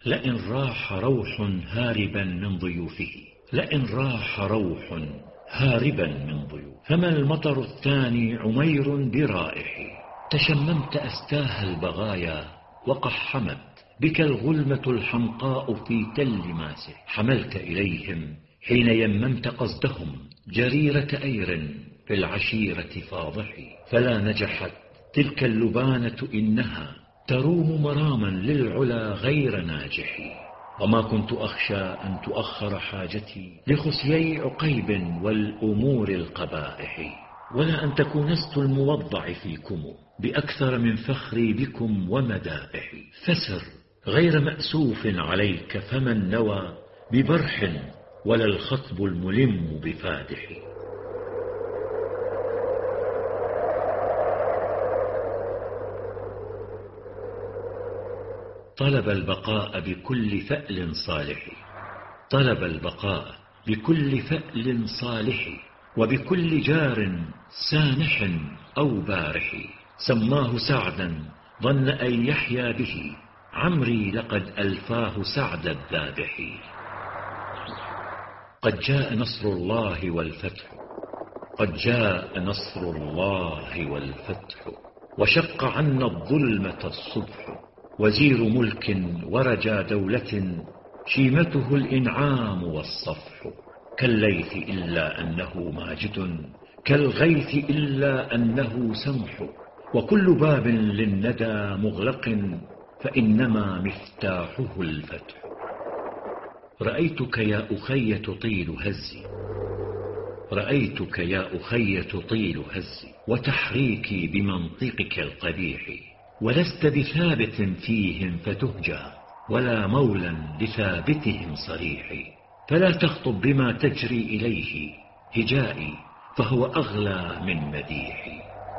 لئن راح روح هاربا من ضيوفه، لئن راح روح هاربا من ضيوف، فما المطر الثاني عمير برائح. تشممت أستاه البغايا وقحمت بك الغلمة الحمقاء في تل ماسح. حملت إليهم حين يممت قصدهم جريرة أير في العشيرة فاضحي. فلا نجحت تلك اللبانة إنها تروم مراما للعلا غير ناجح. وما كنت أخشى أن تؤخر حاجتي لخسيي عقيب والأمور القبائح، ولا أن تكونست الموضع فيكم بأكثر من فخري بكم ومدائحي. فسر غير مأسوف عليك فمن نوى ببرح ولا الخطب الملم بفادح. طلب البقاء بكل فأل صالح، طلب البقاء بكل فأل صالح، وبكل جار سانح أو بارح. سماه سعدا ظن أن يحيا به، عمري لقد ألفاه سعد الذابح. قد جاء نصر الله والفتح، قد جاء نصر الله والفتح، وشق عنا الظلمة الصبح. وزير ملك ورجى دولة شيمته الإنعام والصفح. كالليث إلا أنه ماجد، كالغيث إلا أنه سمح. وكل باب للندى مغلق فإنما مفتاحه الفتح. رأيتك يا أخي تطيل هزي، رأيتك يا أخي تطيل هزي وتحريكي بمنطقك القبيح. ولست بثابت فيهم فتهجى، ولا مولا لثابتهم صريح. فلا تخطب بما تجري إليه هجائي، فهو أغلى من مديحي.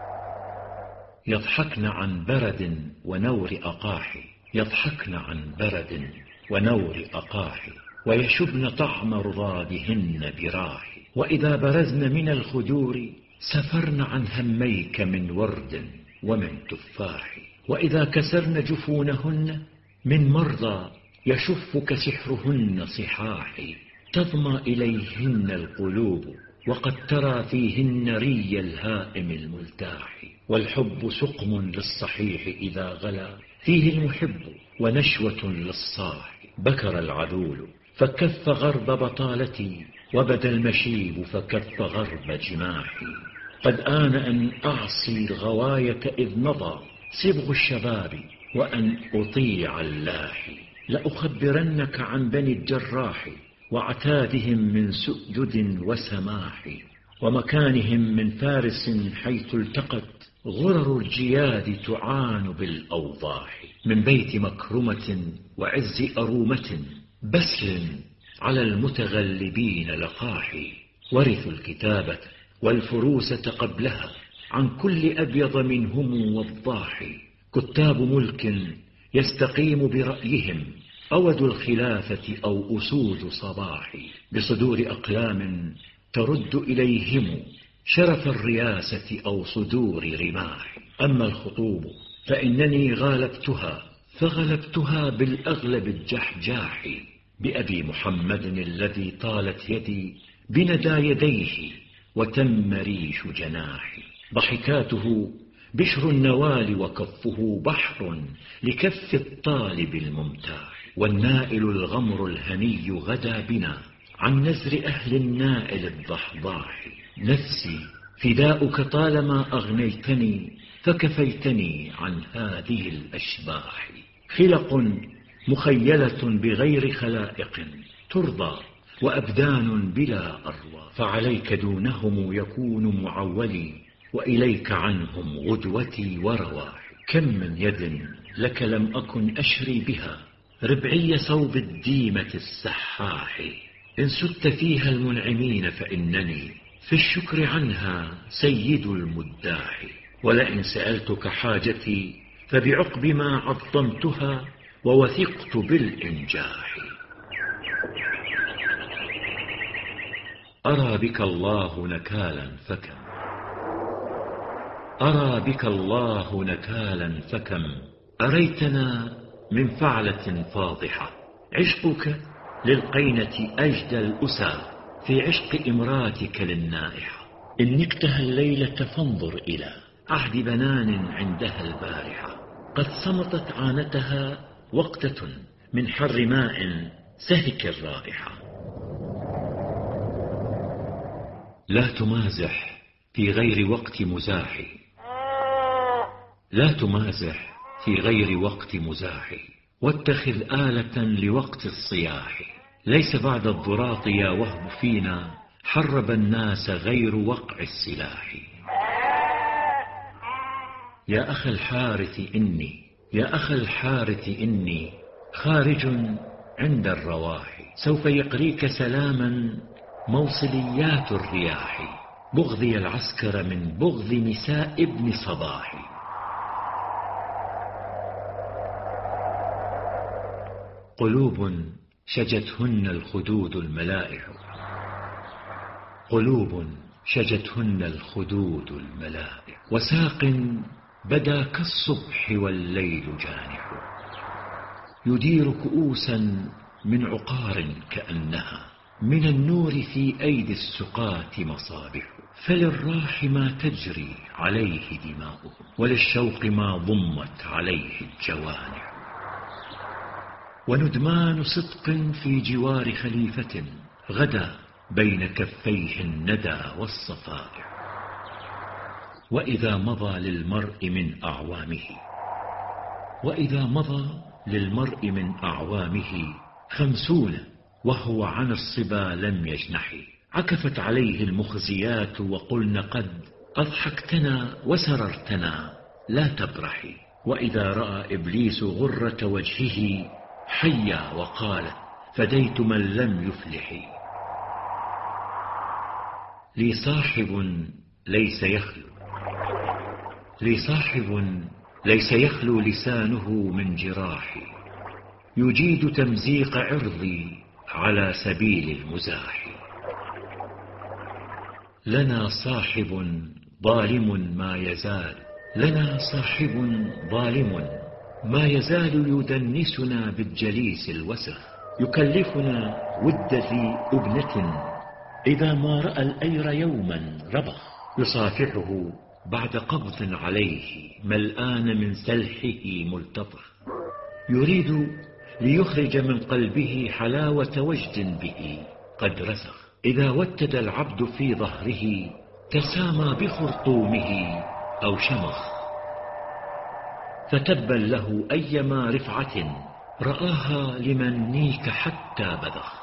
يضحكن عن برد ونور أقاح، يضحكن عن برد ونور أقاح، ويشبن طعم رضابهن براح. وإذا برزن من الخدور سفرن عن هميك من ورد ومن تفاح. وإذا كسرن جفونهن من مرضى يشفك سحرهن صحاح. تظمى إليهن القلوب وقد ترى فيهن ري الهائم الملتاح. والحب سقم للصحيح إذا غلا فيه المحب، ونشوة للصاح. بكر العذول فكف غرب بطالتي، وبدا المشيب فكف غرب جماحي. قد آن أن أعصي الغواية إذ مضى صبغ الشباب، وأن أطيع اللاحي. لأخبرنك عن بني الجراح وعتادهم من سؤدد وسماح، ومكانهم من فارس حيث التقت غرر الجياد تعان بالأوضاح. من بيت مكرمة وعز أرومة بسل على المتغلبين لقاح. ورثوا الكتابة والفروسة قبلها عن كل أبيض منهم وضاح. كتاب ملك يستقيم برأيهم أود الخلافة أو أسود صباح. بصدور أقلام ترد إليهم شرف الرياسة أو صدور رماح. أما الخطوب فإنني غالبتها، فغلبتها بالأغلب الجحجاح. بأبي محمد الذي طالت يدي بندى يديه وتم ريش جناحي. ضحكاته بشر النوال وكفه بحر لكف الطالب الممتاح. والنائل الغمر الهني غدا بنا عن نزر أهل النائل الضحضاح. نفسي فداؤك طالما أغنيتني، فكفيتني عن هذه الأشباح. خلق مخيلة بغير خلائق ترضى، وأبدان بلا أروى. فعليك دونهم يكون معولي، وإليك عنهم غدوتي ورواحي. كم من يد لك لم أكن أشري بها ربعي صوب الديمة السحاح. إن سدت فيها المنعمين فإنني في الشكر عنها سيد المداح. ولئن سألتك حاجتي فبعقب ما عظمتها ووثقت بالإنجاح. أرى بك الله نكالا فكم، أرى بك الله نكالا فكم. أريتنا من فعلة فاضحة. عشقك للقينة أجدى الأسى في عشق إمراتك للنائحة. إن نكتها الليلة فانظر إلى عهد بنان عندها البارحة، قد صمتت عانتها وقتة من حر ماء سهك الرائحة. لا تمازح في غير وقت مزاح، لا تمازح في غير وقت مزاح، واتخذ آلة لوقت الصياح. ليس بعد الضراط يا وهب فينا حرب الناس غير وقع السلاح. يا أخ الحارث إني، يا أخ الحارث إني خارج عند الرواح، سوف يقريك سلاما موصليات الرياح، بغضي العسكر من بغض نساء ابن صباح. قلوب شجتهن الخدود الملائح، قلوب شجتهن الخدود الملائح، وساق بدا كالصبح والليل جانح، يدير كؤوسا من عقار كأنها من النور في أيدي السقاة مصابح. فللراح ما تجري عليه دماؤهم، وللشوق ما ضمت عليه الجوانح. وندمان صدق في جوار خليفة غدا بين كفيه الندى والصفائح. وإذا مضى للمرء من أعوامه، وإذا مضى للمرء من أعوامه 50 وهو عن الصبا لم يجنح، عكفت عليه المخزيات وقلن قد أضحكتنا وسررتنا لا تبرحي. وإذا رأى إبليس غرة وجهه حيا وقال فديت من لم يفلح. لي صاحب ليس يخلو، لي صاحب ليس يخلو لسانه من جراحي، يجيد تمزيق عرضي على سبيل المزاح. لنا صاحب ظالم ما يزال، لنا صاحب ظالم ما يزال يدنسنا بالجليس الوسخ، يكلفنا ود ذي أبنة إذا ما رأى الأير يوما ربخ، يصافحه بعد قبض عليه ملآن من سلحه ملتطخ، يريد ليخرج من قلبه حلاوة وجد به قد رسخ. إذا وتد العبد في ظهره تسامى بخرطومه أو شمخ، فتبا له أيما رفعة رآها لمن نيك حتى بذخ.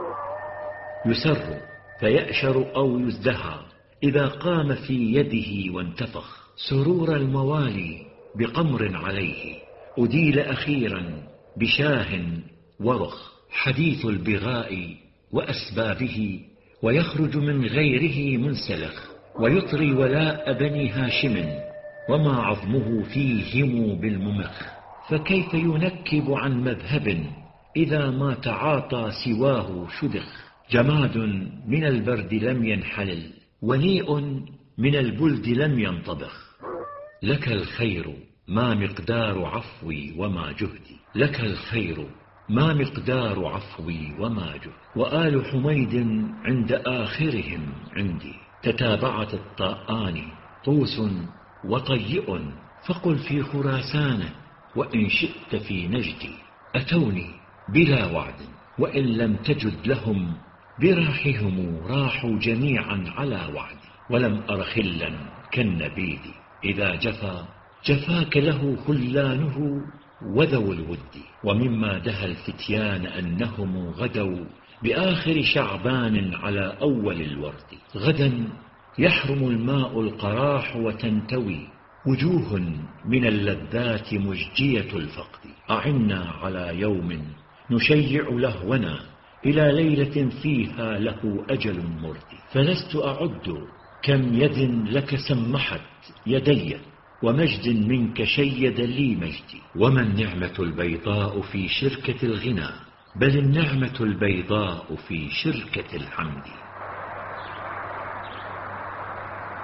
يسر فيأشر أو يزدهى إذا قام في يده وانتفخ، سرور الموالي بقمر عليه أديل أخيرا بشاه ورخ، حديث البغاء وأسبابه ويخرج من غيره منسلخ، ويطري ولاء بني هاشم وما عظمه فيهم بالممخ. فكيف ينكب عن مذهب إذا ما تعاطى سواه شدخ، جماد من البرد لم ينحلل ونيء من البلد لم ينطبخ. لك الخير ما مقدار عفوي وما جهدي، لك الخير ما مقدار عفوي وما جهدي. وآل حميد عند آخرهم عندي تتابعت الطاءان طوس وطيء، فقل في خراسان وإن شئت في نجدي. أتوني بلا وعد وإن لم تجد لهم براحهم راحوا جميعا على وعدي، ولم أر خلا كالنبيذ إذا جفا جفاك له خلانه وذو الود. ومما دهى الفتيان أنهم غدوا بآخر شعبان على أول الورد، غدا يحرم الماء القراح وتنتوي وجوه من اللذات مججية الفقد. أعنا على يوم نشيع لهونا إلى ليلة فيها له أجل مرد، فلست أعد كم يد لك سمحت يدي ومجد منك شيد لي مجدي. وما النعمة البيضاء في شركة الغنى، بل النعمة البيضاء في شركة الحمد.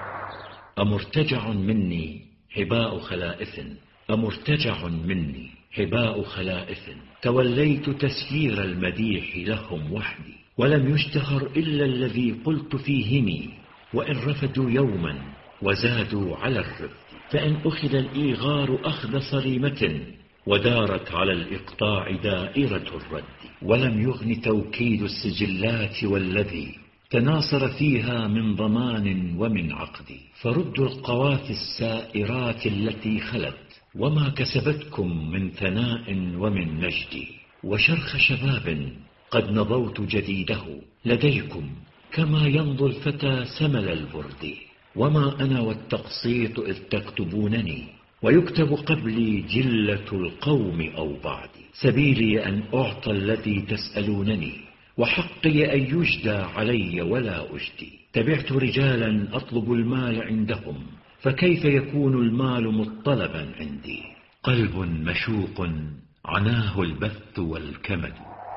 أمرتجع مني هباء خلائف، أمرتجع مني حباء خلائف، توليت تسيير المديح لهم وحدي، ولم يشتهر إلا الذي قلت فيهم، وإن رفدوا يوما وزادوا على الرفد. فإن أخذ الإيغار أخذ صريمة، ودارت على الإقطاع دائرة الرد، ولم يغن توكيد السجلات والذي تناصر فيها من ضمان ومن عقد. فردوا القوافي السائرات التي خلت، وما كسبتكم من ثناء ومن مجد. وشرخ شباب قد نضوت جديده لديكم، كما ينضو الفتى سمل البرد. وما أنا والتقسيط إذ تكتبونني، ويكتب قبلي جلة القوم أو بعدي. سبيلي أن أعطى الذي تسألونني، وحقي أن يجدى علي ولا أجدي. تبعت رجالا أطلب المال عندهم، فكيف يكون المال مطلبا عندي. قلب مشوق عناه البث والكمد،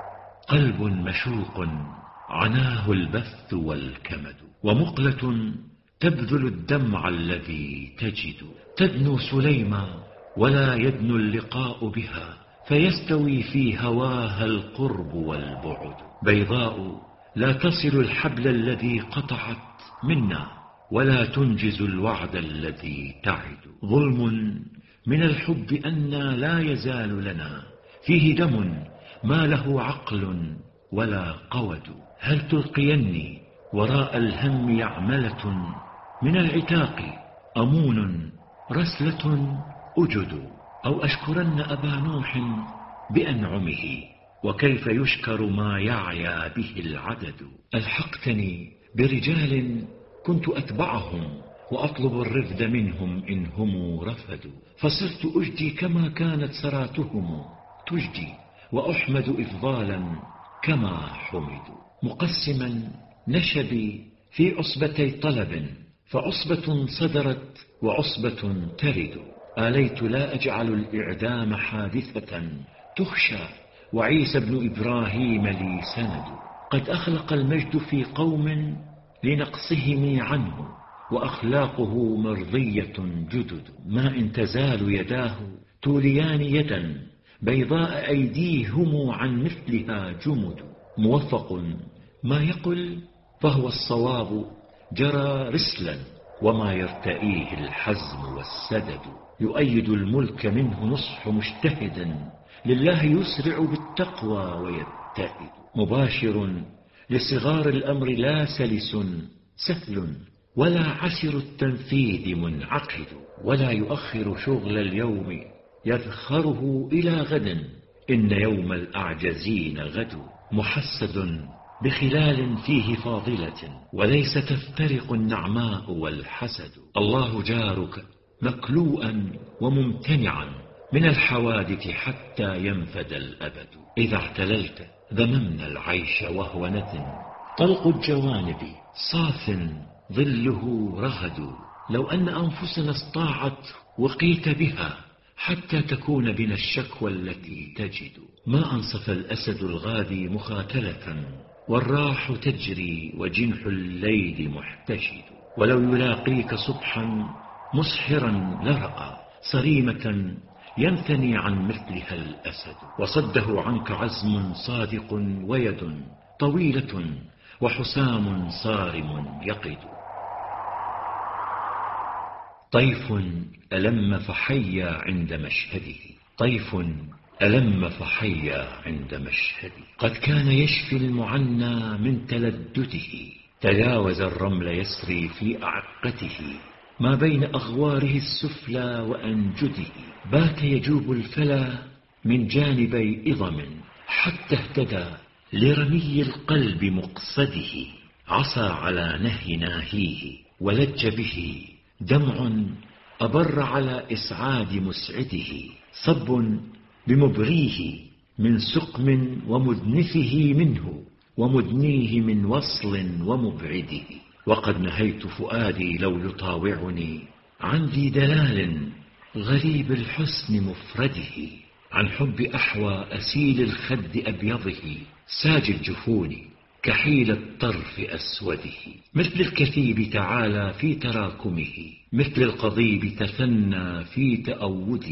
قلب مشوق عناه البث والكمد. ومقلة تبذل الدمع الذي تجد، تدنو سليما ولا يدنو اللقاء بها، فيستوي في هواها القرب والبعد. بيضاء لا تصل الحبل الذي قطعت منا، ولا تنجز الوعد الذي تعد. ظلم من الحب أننا لا يزال لنا فيه دم ما له عقل ولا قود. هل تلقيني وراء الهم يعملة من العتاق أمون رسلة أجد، أو أشكرن أبا نوح بأنعمه، وكيف يشكر ما يعيا به العدد. ألحقتني برجال كنت أتبعهم، وأطلب الرفد منهم إن هم رفدوا، فصرت أجدي كما كانت سراتهم تجدي، وأحمد إفضالا كما حمدوا. مقسما نشبي في عصبتي طلب، فعصبة صدرت وعصبة ترد. آليت لا أجعل الإعدام حادثة تخشى، وعيسى بن إبراهيم لي سند. قد أخلق المجد في قوم لنقصهم عنه، وأخلاقه مرضية جدد. ما إن تزال يداه توليان يدا، بيضاء أيديهم عن مثلها جمد. موفق ما يقل فهو الصواب جرى رسلا، وما يرتئيه الحزم والسدد. يؤيد الملك منه نصح مجتهد، لله يسرع بالتقوى ويبتهد. مباشر لصغار الأمر لا سلس سهل، ولا عسر التنفيذ منعقد. ولا يؤخر شغل اليوم يذخره إلى غد، إن يوم الأعجزين غد. محسد بخلال فيه فاضلة، وليس تفترق النعماء والحسد. الله جارك مكلوءا وممتنعا من الحوادث حتى ينفد الأبد. إذا اعتللت ذممنا العيش وهو نتن، طلق الجوانب صاف ظله رغد. لو أن أنفسنا استطاعت وقيت بها، حتى تكون بنا الشكوى التي تجد. ما أنصف الأسد الغادي مخاتلة، والراح تجري وجنح الليل محتشد. ولو يلاقيك صبحا مسحرا لرأى صريمة ينثني عن مثلها الأسد. وصده عنك عزم صادق ويد طويلة، وحسام صارم يقد. طيف ألم فحيا عند مشهده، طيف ألم فحيا عند مشهده. قد كان يشفي المعنى من تلدده، تجاوز الرمل يسري في أعقته، ما بين أغواره السفلى وأنجده. بات يجوب الفلا من جانبي إضم، حتى اهتدى لرمي القلب مقصده. عصى على نهي ناهيه، ولج به دمع أبر على إسعاد مسعده. صب بمبريه من سقم ومدنفه منه، ومدنيه من وصل ومبعده. وقد نهيت فؤادي لو يطاوعني عن ذي دلال غريب الحسن مفرده، عن حب أحوى أسيل الخد أبيضه، ساج الجفون كحيل الطرف أسوده. مثل الكثيب تعالى في تراكمه، مثل القضيب تثنى في تأوده.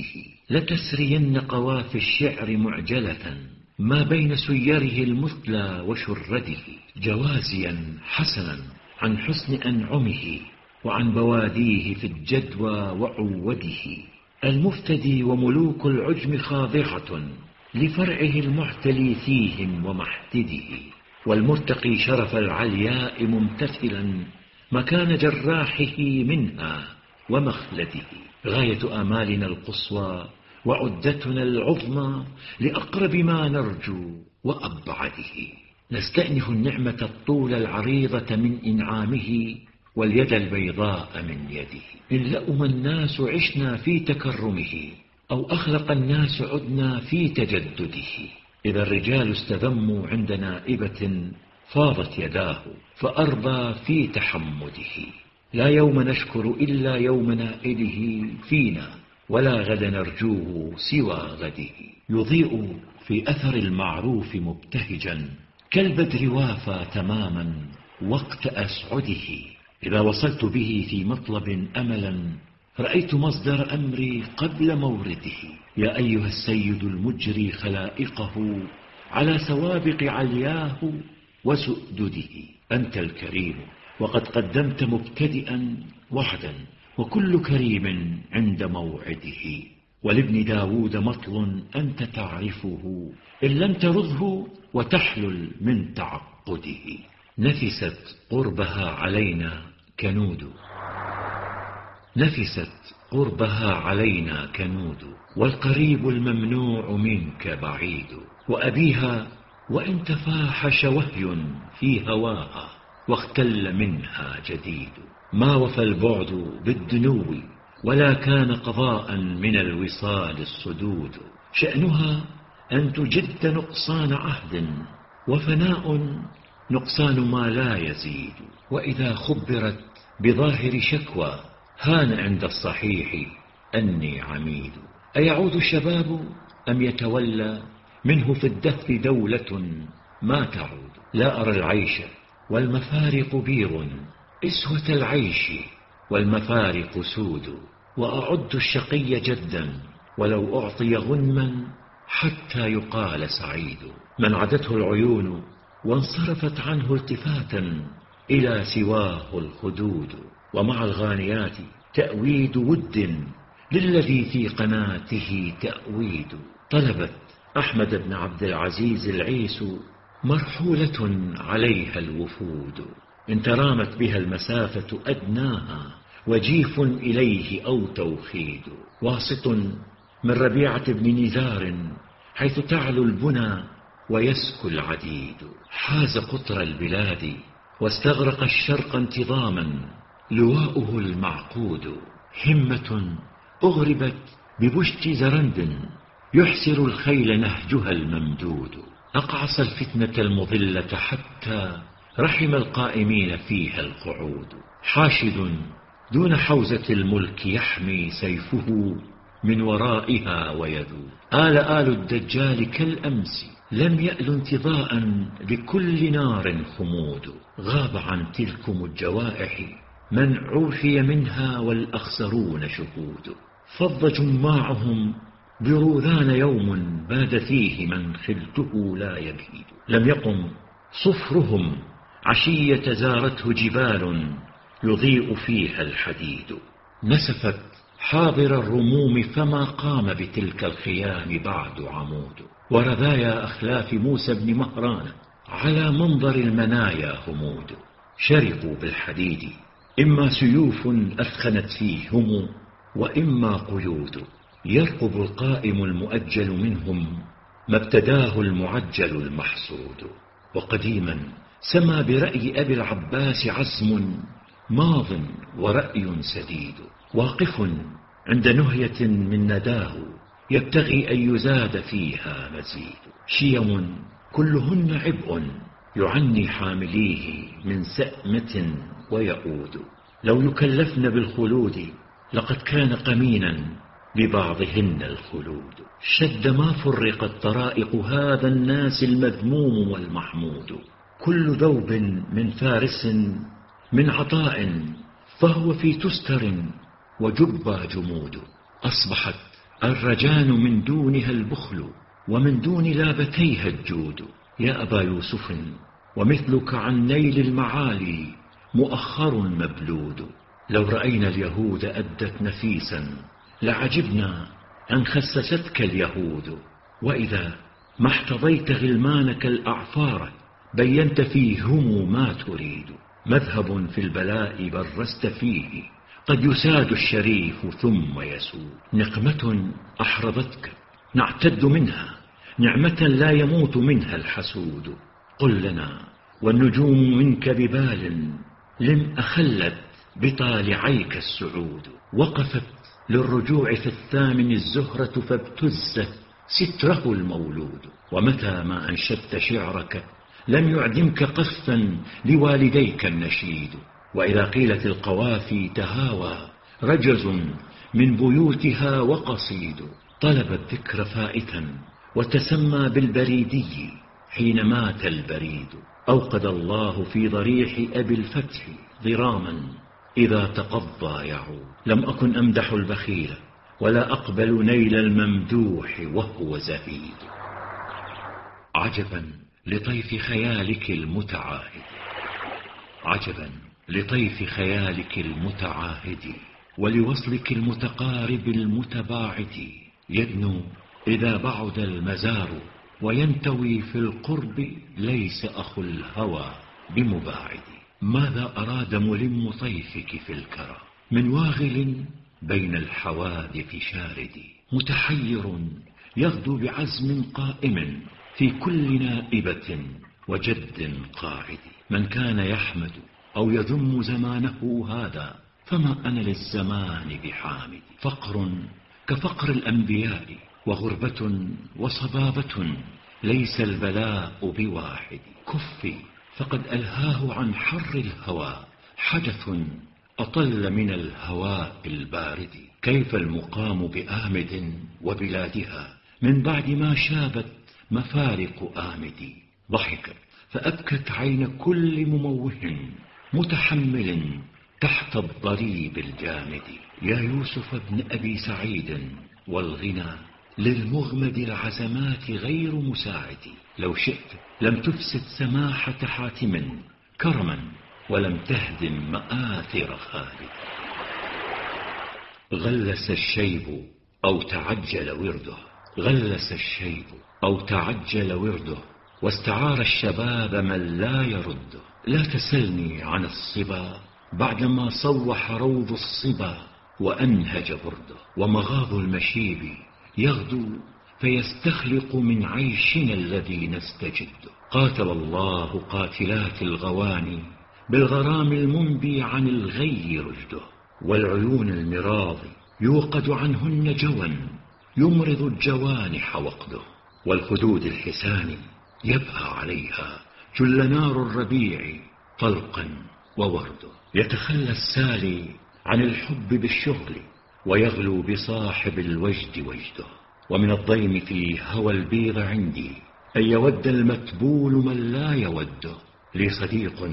لتسرين قوافي الشعر معجلة ما بين سيره المثلى وشرده، جوازيا حسنا عن حسن أنعمه وعن بواديه في الجدوى وعوده. المفتدي وملوك العجم خاضعة لفرعه المعتلي فيهم ومحتده، والمرتقي شرف العلياء ممتثلا مكان جراحه منها ومخلده. غاية آمالنا القصوى وعدتنا العظمى لأقرب ما نرجو وأبعده. نستأنف النعمة الطول العريضة من إنعامه واليد البيضاء من يده. إن لأم الناس عشنا في تكرمه أو أخلق الناس عدنا في تجدده. إذا الرجال استذموا عند نائبة فاضت يداه فأرضى في تحمده. لا يوم نشكر إلا يوم نائله فينا، ولا غد نرجوه سوى غده. يضيء في أثر المعروف مبتهجا كالبدر وافى تماما وقت أسعده. إذا وصلت به في مطلب أملا رأيت مصدر أمري قبل مورده. يا أيها السيد المجري خلائقه على سوابق علياه وسؤدده. أنت الكريم وقد قدمت مبتدئا وعدا، وكل كريم عند موعده. ولابن داود مطل أنت تعرفه إن لم ترضه وتحلل من تعقده. نفست قربها علينا كنود، نفست قربها علينا كنود، والقريب الممنوع منك بعيد. وأبيها وإن تفاحش وهي في هواها واختل منها جديد. ما وفى البعد بالدنو ولا كان قضاء من الوصال الصدود. شأنها أن تجد نقصان عهد، وفناء نقصان ما لا يزيد. وإذا خبرت بظاهر شكوى هان عند الصحيح أني عميد. أيعود الشباب أم يتولى منه في الدهر دولة ما تعود. لا أرى العيش والمفارق بير إسوة العيش والمفارق سود. وأعد الشقي جدا ولو أعطي غنما حتى يقال سعيد. من عدته العيون وانصرفت عنه التفاتا إلى سواه الخدود. ومع الغانيات تأويد ود للذي في قناته تأويد. طلبت أحمد بن عبد العزيز العيس مرحولة عليها الوفود. إن ترامت بها المسافة أدناها وجيف إليه أو توخيد. واسط من ربيعة بن نزار حيث تعلو البنى ويسكو العديد. حاز قطر البلاد واستغرق الشرق انتظاما لواؤه المعقود. همة أغربت ببشت زرند يحسر الخيل نهجها الممدود. أقعص الفتنة المضلة حتى رحم القائمين فيها القعود. حاشد دون حوزة الملك يحمي سيفه من ورائها ويذود. آل الدجال كالأمس لم يأل انتضاء لكل نار خمود. غاب عن تلكم الجوائح من عوفي منها والأخسرون شهود. فض جماعهم بروذان يوم باد فيه من خلته لا يبيد. لم يقم صفرهم عشية زارته جبال يضيء فيها الحديد. نسفت حاضر الرموم فما قام بتلك الخيام بعد عمود. ورذايا أخلاف موسى بن مهران على منظر المنايا همود. شرقوا بالحديد إما سيوف أثخنت فيهم وإما قيود. يرقب القائم المؤجل منهم ما ابتداه المعجل المحسود. وقديما سما برأي أبي العباس عزم ماض ورأي سديد. واقف عند نهية من نداه يبتغي أن يزاد فيها مزيد. شيم كلهن عبء يعني حامليه من سأمة ويعود. لو يكلفن بالخلود لقد كان قمينا ببعضهن الخلود. شد ما فرقت طرائق هذا الناس المذموم والمحمود. كل ذوب من فارس من عطاء فهو في تستر وجب جمود. أصبحت الرجان من دونها البخل، ومن دون لابتيها الجود. يا أبا يوسف، ومثلك عن نيل المعالي مؤخر مبلود. لو رأينا اليهود أدت نفيسا لعجبنا أن خسستك اليهود. وإذا ما احتضيت غلمانك الأعفار بينت فيهم ما تريد. مذهب في البلاء برست فيه قد يساد الشريف ثم يسود. نقمة أحرضتك نعتد منها، نعمة لا يموت منها الحسود. قل لنا والنجوم منك ببال لم أخلت بطالعيك السعود. وقفت للرجوع في الثامن الزهرة فابتزت ستره المولود. ومتى ما أنشدت شعرك لم يعدمك قفا لوالديك النشيد. وإذا قيلت القوافي تهاوى رجز من بيوتها وقصيد. طلب الذكر فائتا وتسمى بالبريدي حين مات البريد. أوقد الله في ضريح أبي الفتح ضراما إذا تقضى يعود. لم أكن أمدح البخيل ولا أقبل نيل الممدوح وهو زهيد. عجبا لطيف خيالك المتعاهد، عجبا لطيف خيالك المتعاهد، ولوصلك المتقارب المتباعد. يدنو إذا بعد المزار وينتوي في القرب ليس أخو الهوى بمباعد. ماذا أراد ملم طيفك في الكرى من واغل بين الحوادث شارد؟ متحير يغدو بعزم قائم في كل نائبة وجد قاعد. من كان يحمد أو يذم زمانه هذا فما أنا للزمان بحامد. فقر كفقر الأنبياء وغربة وصبابة ليس البلاء بواحد. كفي فقد ألهاه عن حر الهوى حدث أطل من الهواء البارد. كيف المقام بآمد وبلادها من بعد ما شابت مفارق آمد. ضحكت فأبكت عين كل مموه متحمل تحت الضريب الجامد. يا يوسف ابن أبي سعيد، والغنى للمغمد العزمات غير مساعد. لو شئت لم تفسد سماحة حاتم كرما ولم تهدم مآثر خالد. غلس الشيب أو تعجل ورده، غلس الشيب أو تعجل ورده، واستعار الشباب من لا يرده. لا تسلني عن الصبا بعدما صوح روض الصبا وأنهج برده. ومغاض المشيب يغدو فيستخلق من عيشنا الذي نستجده. قاتل الله قاتلات الغواني بالغرام المنبي عن الغي رجده. والعيون المراض يوقد عنهن جوى يمرض الجوانح وقده. والخدود الحسان يبقى عليها جل نار الربيع طلقا وورده. يتخلى السالي عن الحب بالشغل ويغلو بصاحب الوجد وجده. ومن الضيم في هوى البيض عندي أن يود المتبول من لا يوده. لي صديق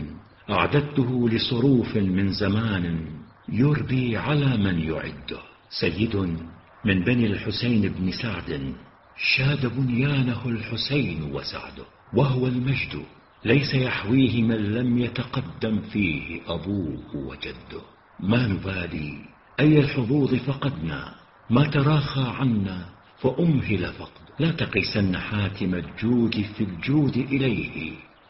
أعددته لصروف من زمان يربي على من يعده. سيد من بني الحسين بن سعد شاد بنيانه الحسين وسعده. وهو المجد ليس يحويه من لم يتقدم فيه أبوه وجده. ما نبالي أي الحظوظ فقدنا، ما تراخى عنا فأمهل فقد. لا تقيسن حاتم الجود في الجود إليه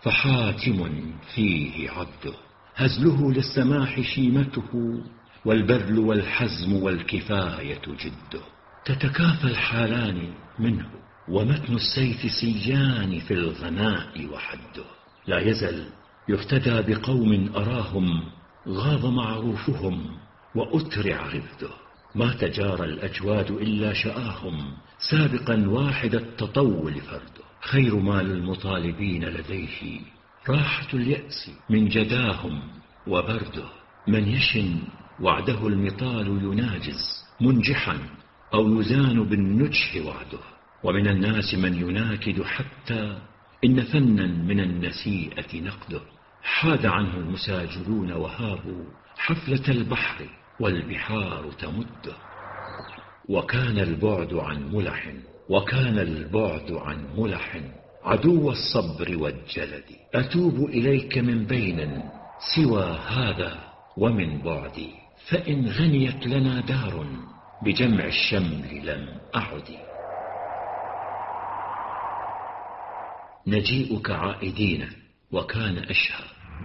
فحاتم فيه عبده. هزله للسماح شيمته والبذل والحزم والكفاية جده. تتكافى الحالان منه ومتن السيف سيان في الغناء وحده. لا يزل يفتدى بقوم أراهم غاض معروفهم وأترع غفده. ما تجارى الأجواد إلا شآهم سابقا واحد التطول فرده. خير ما للمطالبين لديه راحة اليأس من جداهم وبرده. من يشن وعده المطال يناجز منجحا أو يزان بالنجح وعده. ومن الناس من يناكد حتى إن فنا من النسيئة نقده. حاد عنه المساجلون وهابوا حفلة البحر والبحار تمده. وكان البعد عن ملح، وكان البعد عن ملح عدو الصبر والجلد. أتوب إليك من بين سوى هذا ومن بعدي، فإن غنيت لنا دار بجمع الشمل لم أعد. نجيئك عائدين وكان أشهى،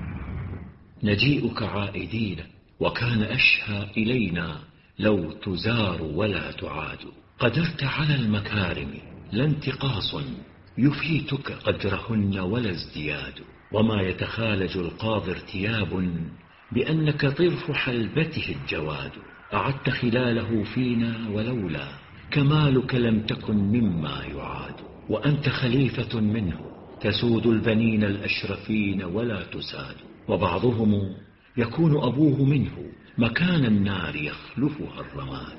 نجيئك عائدين وكان أشهى إلينا لو تزار ولا تعاد. قدرت على المكارم لا انتقاص يفيتك قدرهن ولا ازدياد. وما يتخالج القاضي ارتياب بأنك طرف حلبته الجواد. أعدت خلاله فينا ولولا كمالك لم تكن مما يعاد. وأنت خليفة منه تسود البنين الأشرفين ولا تساد. وبعضهم يكون أبوه منه مكان النار يخلفها الرماد.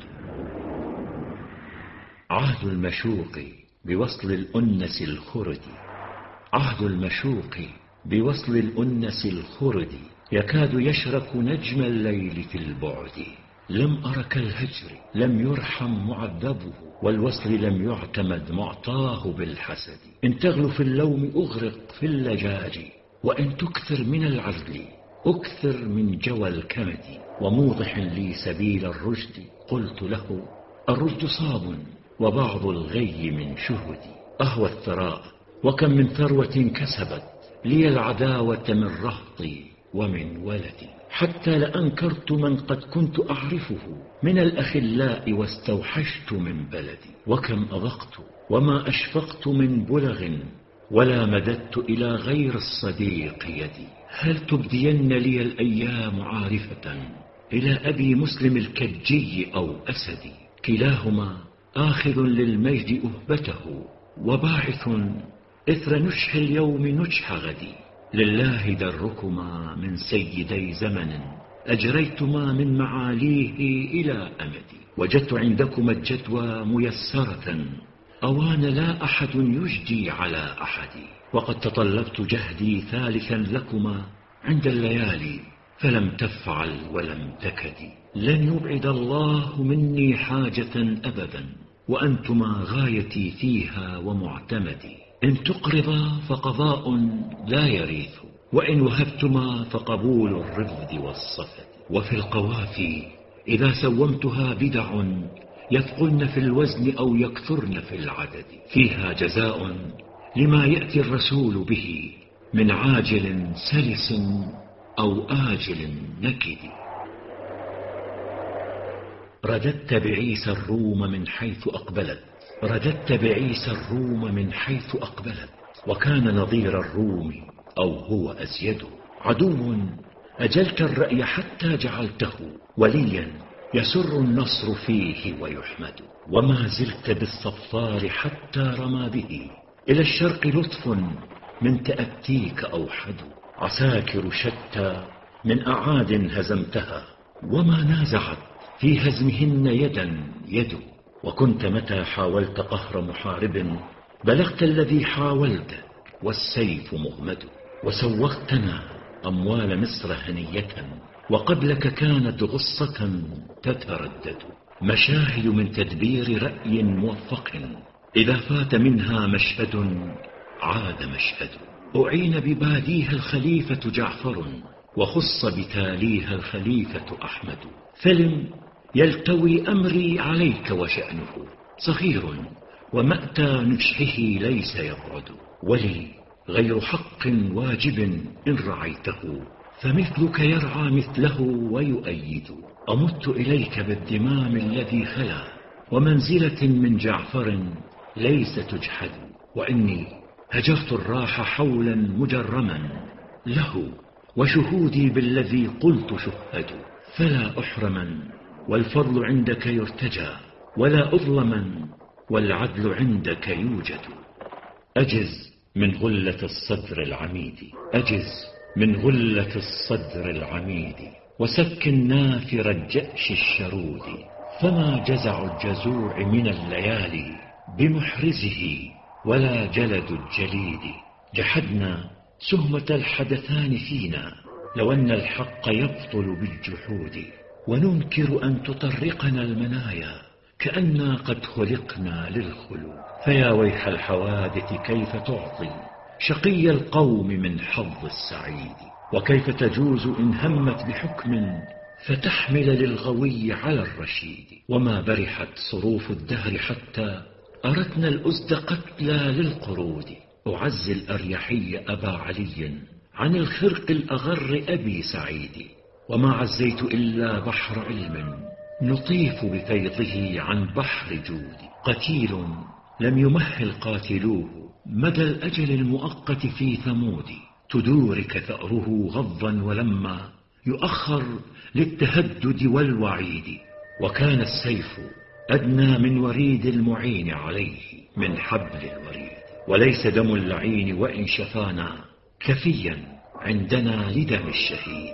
عهد المشوق بوصل الأنس الخرد، عهد المشوق بوصل الأنس الخرد يكاد يشرك نجم الليل في البعد. لم أرك الهجر لم يرحم معذبه، والوصل لم يعتمد معطاه بالحسد. إن تغل في اللوم أغرق في اللجاج، وإن تكثر من العزل أكثر من جوى الكمد. وموضح لي سبيل الرشد قلت له الرشد صاب وبعض الغي من شهد. أهوى الثراء وكم من ثروة كسبت لي العداوة من رهطي ومن ولدي. حتى لأنكرت من قد كنت أعرفه من الأخلاء واستوحشت من بلدي. وكم أضقت وما أشفقت من بلغ ولا مددت إلى غير الصديق يدي. هل تبدين لي الأيام عارفة إلى أبي مسلم الكجي أو أسدي؟ كلاهما آخذ للمجد أهبته وباعث إثر نشح اليوم نجح غدي. لله دركما من سيدي زمن أجريتما من معاليه إلى أمدي. وجدت عندكما الجدوى ميسرة أوان لا أحد يجدي على أحد. وقد تطلبت جهدي ثالثا لكما عند الليالي فلم تفعل ولم تكدي. لن يبعد الله مني حاجة أبدا وأنتما غايتي فيها ومعتمدي. إن تقرضا فقضاء لا يريث، وإن وهبتما فقبول الرفد والصفد. وفي القوافي إذا سومتها بدع يثقلن في الوزن أو يكثرن في العدد. فيها جزاء لما يأتي الرسول به من عاجل سلس أو آجل نكد. رددت بعيسى الروم من حيث أقبلت، رددت بعيسى الروم من حيث أقبلت. وكان نظير الروم أو هو أزيد. عدو أجلت الرأي حتى جعلته وليا يسر النصر فيه ويحمد. وما زلت بالصفار حتى رمى به إلى الشرق لطف من تأتيك أوحد. عساكر شتى من أعاد هزمتها وما نازعت في هزمهن يدا يد. وكنت متى حاولت قهر محارب بلغت الذي حاولت والسيف مغمد. وسوغتنا أموال مصر هنية وقبلك كانت غصة تتردد. مشاهد من تدبير رأي موفق إذا فات منها مشهد عاد مشهد. أعين بباديها الخليفة جعفر وخص بتاليها الخليفة أحمد. فلم يلتوي أمري عليك وشأنه صغير ومأتى نجحه ليس يبعد. ولي غير حق واجب إن رعيته فمثلك يرعى مثله ويؤيد. أمت إليك بالدمام الذي خلا ومنزلة من جعفر ليس تجحد. وإني هجرت الراح حولا مجرما له وشهودي بالذي قلت شهد. فلا أحرما والفضل عندك يرتجى ولا أظلما والعدل عندك يوجد. أجز من غلة الصدر العميد، أجز من غلة الصدر العميد وسكن نافر الجأش الشرود. فما جزع الجزوع من الليالي بمحرزه ولا جلد الجليد. جحدنا سهمة الحدثان فينا لو أن الحق يبطل بالجحود. وننكر أن تطرقنا المنايا كأننا قد خلقنا للخلود. فيا ويح الحوادث كيف تعطي شقي القوم من حظ السعيد، وكيف تجوز إن همت بحكم فتحمل للغوي على الرشيد. وما برحت صروف الدهر حتى أردنا الأسد قتلى للقرود. أعزي الأريحي أبا علي عن الخرق الأغر أبي سعيد، وما عزيت إلا بحر علم نطيف بفيضه عن بحر جود. قتيل لم يمهل قاتلوه مدى الأجل المؤقت في ثمود، تدورك ثأره غضا ولما يؤخر للتهدد والوعيد. وكان السيف أدنى من وريد المعين عليه من حبل الوريد، وليس دم اللعين وإن شفانا كفيا عندنا لدم الشهيد.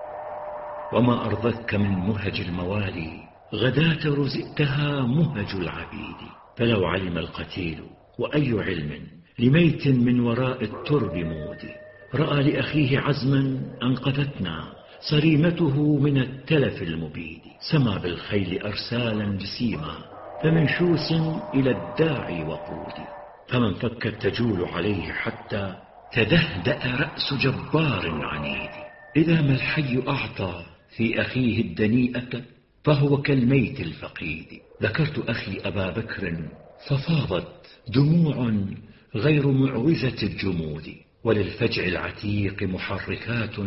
وما أرضتك من مهج الموالي غداة رزقتها مهج العبيد. فلو علم القتيل وأي علم لميت من وراء الترب مود، رأى لأخيه عزما أنقذتنا صريمته من التلف المبيد. سما بالخيل أرسالا جسيما فمن شوس إلى الداعي وقود، فمن فكت تجول عليه حتى تدهدأ رأس جبار عنيد. إذا ما الحي أعطى في أخيه الدنيئة فهو كالميت الفقيد. ذكرت أخي أبا بكر ففاضت دموع غير معوزة الجمود، وللفجع العتيق محركات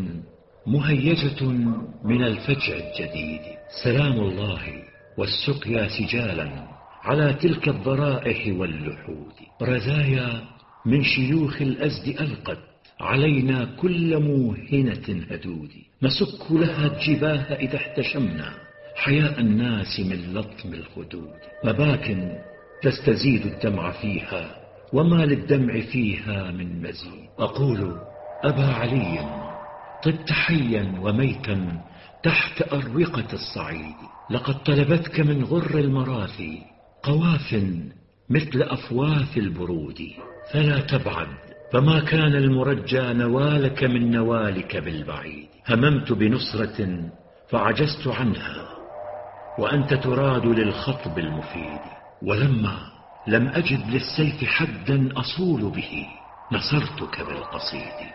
مهيجة من الفجع الجديد. سلام الله والسقيا سجالا على تلك الضرائح واللحود. رزايا من شيوخ الأزد ألقت علينا كل موهنة هدود، نسك لها الجباه إذا احتشمنا حياء الناس من لطم الخدود. مباكن تستزيد الدمع فيها وما للدمع فيها من مزيد. أقول أبا علي طبت حيا وميتا تحت أروقة الصعيد، لقد طلبتك من غر المراثي قواف مثل أفواث البرود. فلا تبعد فما كان المرجى نوالك من نوالك بالبعيد. هممت بنصرة فعجزت عنها وأنت تراد للخطب المفيد، ولما لم أجد للسيف حدا أصول به نصرتك بالقصيد.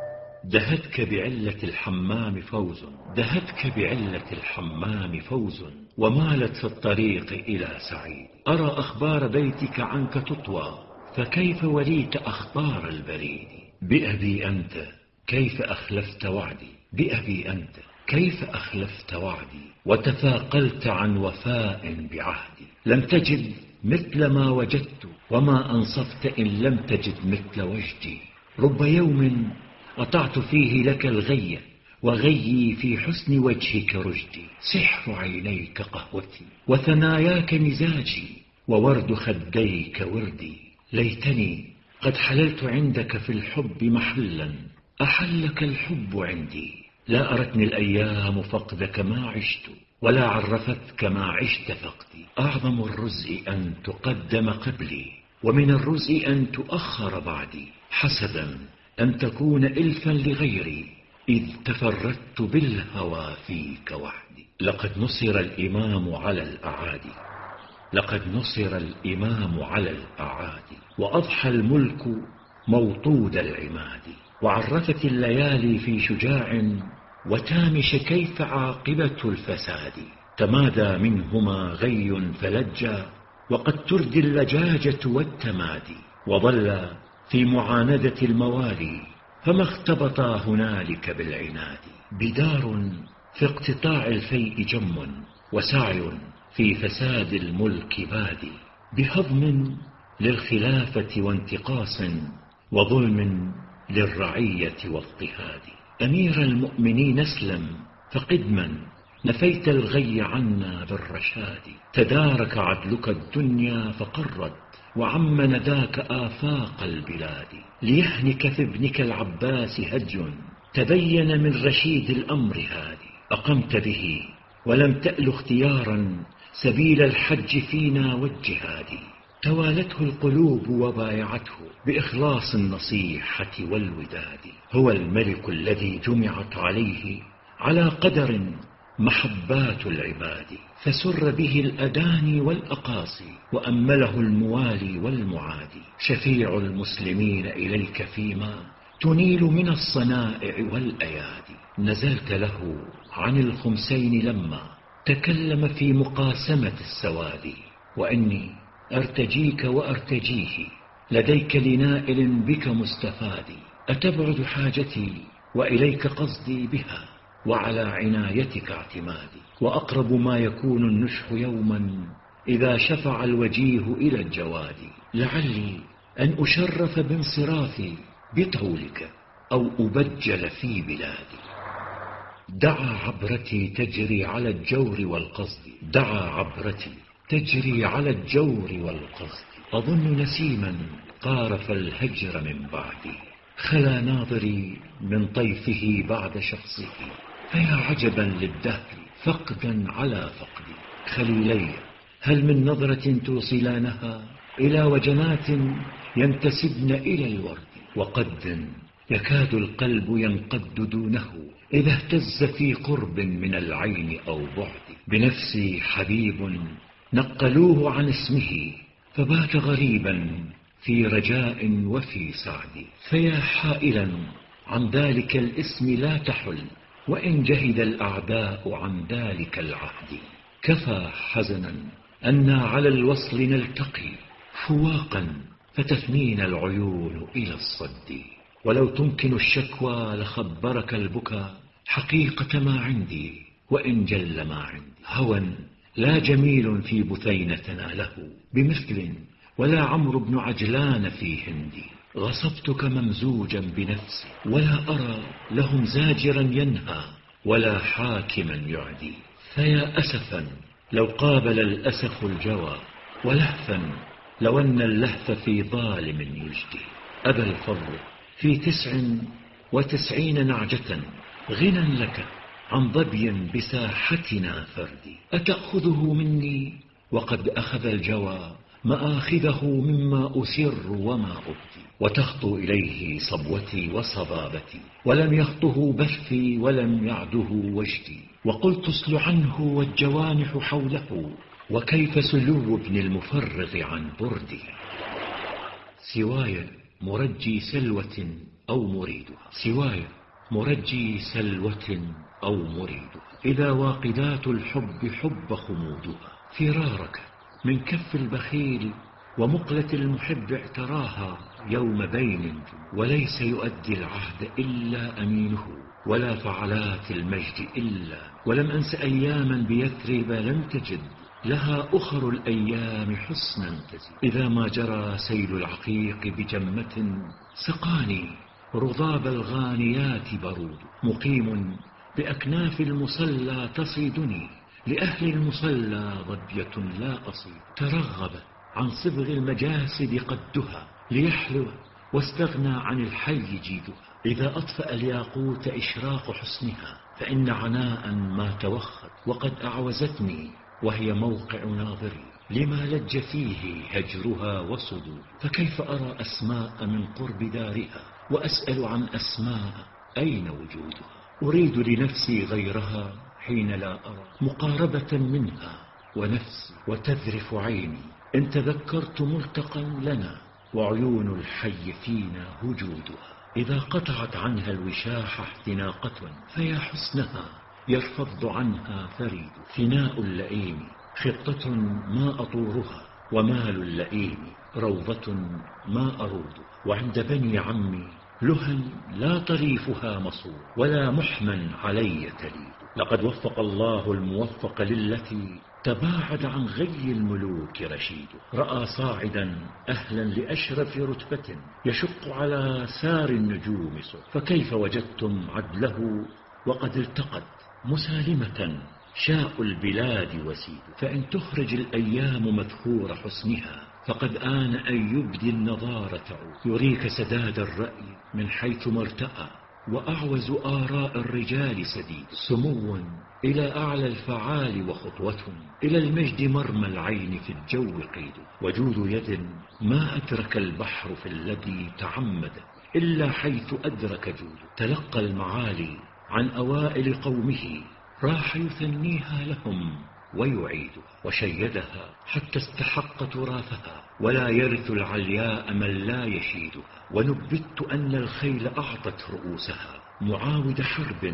دهتك بعلة الحمام فوز، دهتك بعلة الحمام فوز، ومالت في الطريق إلى سعيد. أرى أخبار بيتك عنك تطوى فكيف وليت أخبار البريد. بأبي أنت كيف أخلفت وعدي، بأبي أنت كيف أخلفت وعدي، وتثاقلت عن وفاء بعهدي. لم تجد مثل ما وجدت وما أنصفت إن لم تجد مثل وجدي. رب يوم قطعت فيه لك الغي وغيي في حسن وجهك رشدي. سحر عينيك قهوتي وثناياك مزاجي وورد خديك وردي. ليتني قد حللت عندك في الحب محلا أحلك الحب عندي. لا أرتني الأيام فقدك ما عشت ولا عرفتك ما عشت فقدي. أعظم الرزء أن تقدم قبلي ومن الرزء أن تؤخر بعدي. حسدا أن تكون إلفا لغيري إذ تفردت بالهوى فيك وحدي. لقد نصر الإمام على الأعادي، لقد نصر الإمام على الأعادي، وأضحى الملك موطود العماد. وعرفت الليالي في شجاع وتامش كيف عاقبة الفساد. تمادى منهما غي فلجا وقد تردي اللجاجة والتمادي. وظل في معاندة الموالي فما اختبطا هنالك بالعناد. بدار في اقتطاع الفيء جم وسعي في فساد الملك بادي. بهضم للخلافة وانتقاص وظلم للرعية واضطهاد. أمير المؤمنين اسلم فقدما نفيت الغي عنا بالرشاد. تدارك عدلك الدنيا فقرت وعم نداك آفاق البلاد. ليهنك في ابنك العباس هدي تبين من رشيد الأمر هادي. أقمت به ولم تأل اختيارا سبيل الحج فينا والجهاد. توالته القلوب وبايعته بإخلاص النصيحة والوداد. هو الملك الذي جمعت عليه على قدر محبات العباد، فسر به الأداني والأقاصي، وأمله الموالي والمعادي. شفيع المسلمين إليك فيما تنيل من الصنائع والأيادي. نزلت له عن الخمسين لما تكلم في مقاسمة السواد. وإني أرتجيك وأرتجيه لديك لنائل بك مستفادي. أتبعد حاجتي وإليك قصدي بها، وعلى عنايتك اعتمادي. وأقرب ما يكون النشح يوما إذا شفع الوجيه إلى الجواد. لعلي أن أشرف بانصرافي بطولك أو أبجل في بلادي. دعا عبرتي تجري على الجور والقصد، دعا عبرتي تجري على الجور والقصد. أظن نسيما قارف الهجر من بعدي، خلا ناظري من طيفه بعد شخصه. فيا عجبا للدهر فقدا على فقدي. خليلي هل من نظرة توصلانها إلى وجنات ينتسبن إلى الورد؟ وقد يكاد القلب ينقد دونه إذا اهتز في قرب من العين أو بعد. بنفسي حبيب نقلوه عن اسمه، فبات غريبا في رجاء وفي سعد. فيا حائلا عن ذلك الاسم لا تحل، وإن جهد الأعداء عن ذلك العهد. كفى حزنا أنا على الوصل نلتقي، فواقا فتثنين العيون إلى الصد. ولو تمكن الشكوى لخبرك البكا حقيقة ما عندي، وإن جل ما عندي. هوى لا جميل في بثينتنا له بمثل، ولا عمرو بن عجلان في هندي. غصبتك ممزوجا بنفسي، ولا أرى لهم زاجرا ينهى، ولا حاكما يعدي. فيا أسفا لو قابل الأسف الجوى، ولهفا لو أن اللهف في ظالم يجدي. أبا الفضل في 99 نعجة غنى لك عن ظبي بساحتنا فردي. أتأخذه مني وقد أخذ الجوى مآخذه مما أسر وما أبدي. وتخطو إليه صبوتي وصبابتي، ولم يخطه بثي ولم يعده وجدي. وقلت اسل عنه والجوانح حوله، وكيف سلو ابن المفرغ عن بردي. سواي مرجي سلوة أو مريدها، سواي مرجي سلوة أو مريدها. إذا واقدات الحب حب خمودها، فرارك من كف البخيل ومقلة المحب اعتراها يوم بين. وليس يؤدي العهد إلا أمينه، ولا فعلات المجد إلا. ولم أنس أياما بيثرب لم تجد لها أخر الأيام حسنا تزيد. إذا ما جرى سيل العقيق بجمة سقاني رضاب الغانيات برود. مقيم بأكناف المصلى تصيدني، لأهل المصلى ضبية لا أصيد. ترغب عن صبغ المجاسد قدها، ليحلو واستغنى عن الحي جيدها. إذا أطفأ الياقوت إشراق حسنها، فإن عناء ما توخت. وقد أعوزتني وهي موقع ناظري، لما لج فيه هجرها وصدود. فكيف أرى أسماء من قرب دارها، وأسأل عن أسماء أين وجودها. أريد لنفسي غيرها حين لا أرى مقاربة منها ونفسي، وتذرف عيني إن تذكرت ملتقى لنا، وعيون الحي فينا وجودها. إذا قطعت عنها الوشاح احتناقة، فيا حسنها يرفض عنها فريد. فناء اللئيم خطة ما أطورها، ومال اللئيم روضة ما أرود. وعند بني عمي لهن لا طريفها مصور، ولا محمى علي تليد. لقد وفق الله الموفق للتي تباعد عن غي الملوك رشيد. رأى صاعدا أهلا لأشرف رتبة، يشق على سار النجوم صر. فكيف وجدتم عدله وقد التقت مسالمة شاء البلاد وسيد. فإن تخرج الأيام مذخور حسنها، فقد آن أن يبدي النظارة عود. يريك سداد الرأي من حيث ما ارتأى، وأعوز آراء الرجال سديد. سمو إلى أعلى الفعال، وخطوة إلى المجد مرمى العين في الجو قيد. وجود يد ما أدرك البحر في الذي تعمد، إلا حيث أدرك جود. تلقى المعالي عن أوائل قومه، راح يثنيها لهم ويعيدها وشيدها حتى استحق تراثها، ولا يرث العلياء من لا يشيدها. ونبت أن الخيل أعطت رؤوسها معاود حرب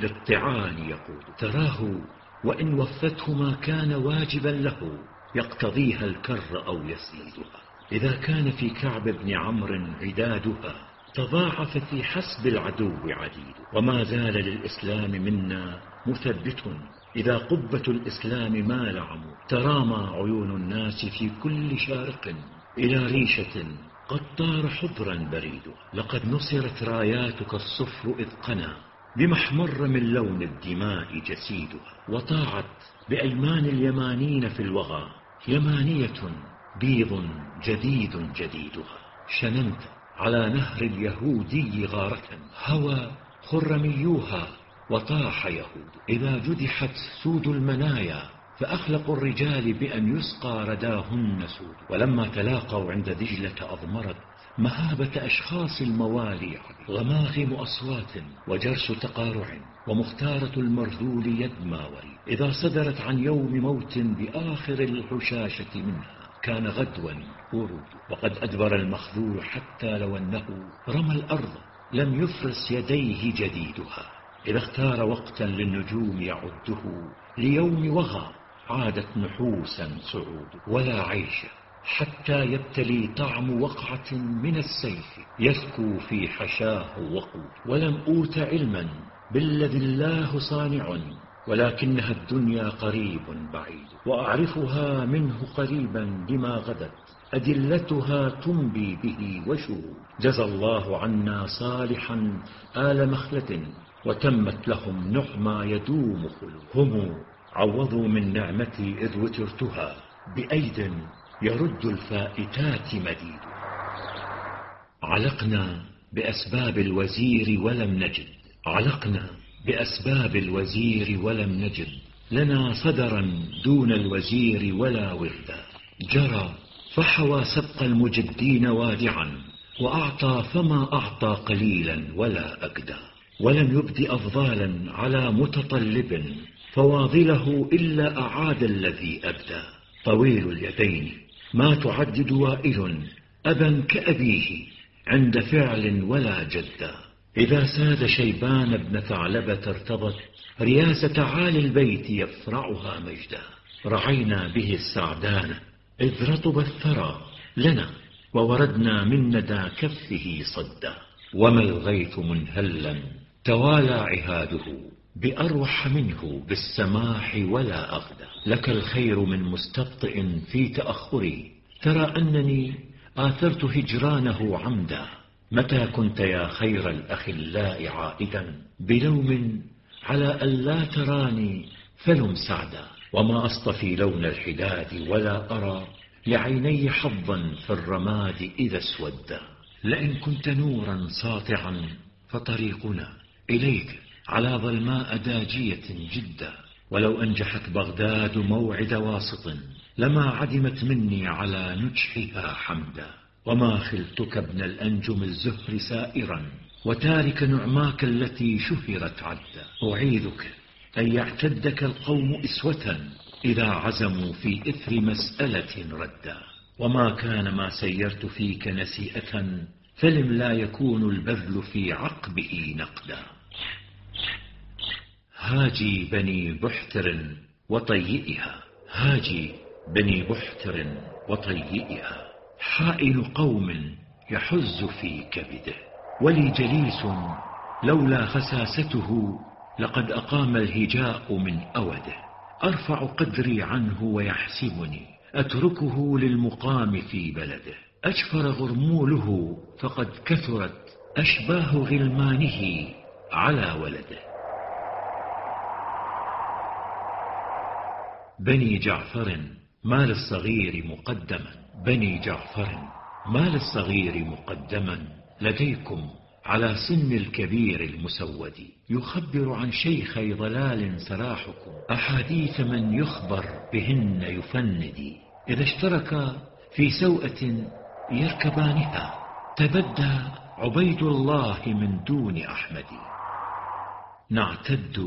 للطعان يقود، تراه وإن وفته ما كان واجبا له يقتضيها الكر أو يسيدها. إذا كان في كعب بن عمرو عدادها تضاعف في حسب العدو عديد، وما زال للإسلام منا مثبت إذا قبة الإسلام مال عمود. ترامى عيون الناس في كل شارق إلى ريشة قد طار حضرا بريدها. لقد نصرت راياتك الصفر إذ قنا بما احمر من لون الدماء جسيدها، وطاعت بأيمان اليمانين في الوغى يمانية بيض جديد جديدها. شننت على نهر اليهودي غارة هوى خرميوها وطاح يهود. إذا جدحت سود المنايا فأخلق الرجال بأن يسقى رداهن سود. ولما تلاقوا عند دجلة أضمرت مهابة أشخاص الموالي غماغم أصوات وجرس تقارع، ومختارة المرذول يدمى وريد. إذا صدرت عن يوم موت بآخر الحشاشة منها كان غدوا ورود، وقد أدبر المخذول حتى لو أنه رمى الأرض لم يفرس يديه جديدها. إذا اختار وقتا للنجوم يعده ليوم وغى عادت نحوسا صعود. ولا عيش حتى يبتلي طعم وقعة من السيف يسكو في حشاه وقود. ولم أوت علما بالذي الله صانع، ولكنها الدنيا قريب بعيد، وأعرفها منه قريبا بما غدت أدلتها تنبي به وشهود. جزى الله عنا صالحا آل مخلد وتمت لهم نعمى يدوم خلود. هم عوضوا من نعمتي إذ وترتها بأيد يرد الفائتات مديد. علقنا بأسباب الوزير ولم نجد، علقنا بأسباب الوزير ولم نجد لنا صدرا دون الوزير ولا وردا. جرى فحوى سبق المجدين وادعا، وأعطى فما أعطى قليلا ولا أكدى. ولم يبد أفضالا على متطلب فواضله إلا أعاد الذي أبدى. طويل اليدين ما تعدد وائل أبا كأبيه عند فعل ولا جدا. إذا ساد شيبان بن ثعلبة ارتضت رياسة عالي البيت يفرعها مجدا. رعينا به السعدان إذ رطب الثرى لنا، ووردنا من ندى كفه صدا. وما الغيث منهلا توالى عهاده بأروح منه بالسماح ولا أغدى. لك الخير من مستبطئ في تأخري، ترى أنني آثرت هجرانه عمدا. متى كنت يا خير الأخلاء عائدا بلوم على ألا تراني فلم سعدا. وما أصطفي لون الحداد ولا أرى لعيني حظا في الرماد إذا اسودا. لئن كنت نورا ساطعا فطريقنا إليك على ظلماء داجية جدا. ولو أنجحت بغداد موعد واسط لما عدمت مني على نجحها حمدا. وما خلتك ابن الأنجم الزهر سائرا وتارك نعماك التي شهرت عدا. أعيذك أن يعتدك القوم إسوة إذا عزموا في إثر مسألة ردا. وما كان ما سيرت فيك نسيئة فلم لا يكون البذل في عقبه نقدا. هاجي بني بحتر وطيئها، هاجي بني بحتر وطيئها، حائل قوم يحز في كبده. ولي جليس لولا خساسته لقد أقام الهجاء من أوده. أرفع قدري عنه ويحسبني أتركه للمقام في بلده. أشفر غرموله فقد كثرت أشباه غلمانه على ولده. بني جعفر ما للصغير مقدما، بني جعفر ما للصغير مقدما لديكم على سن الكبير المسود. يخبر عن شيخي ضلال سراحكم أحاديث من يخبر بهن يفندي. إذا اشترك في سوءة يركبانها تبدى عبيد الله من دون أحمد. نعتد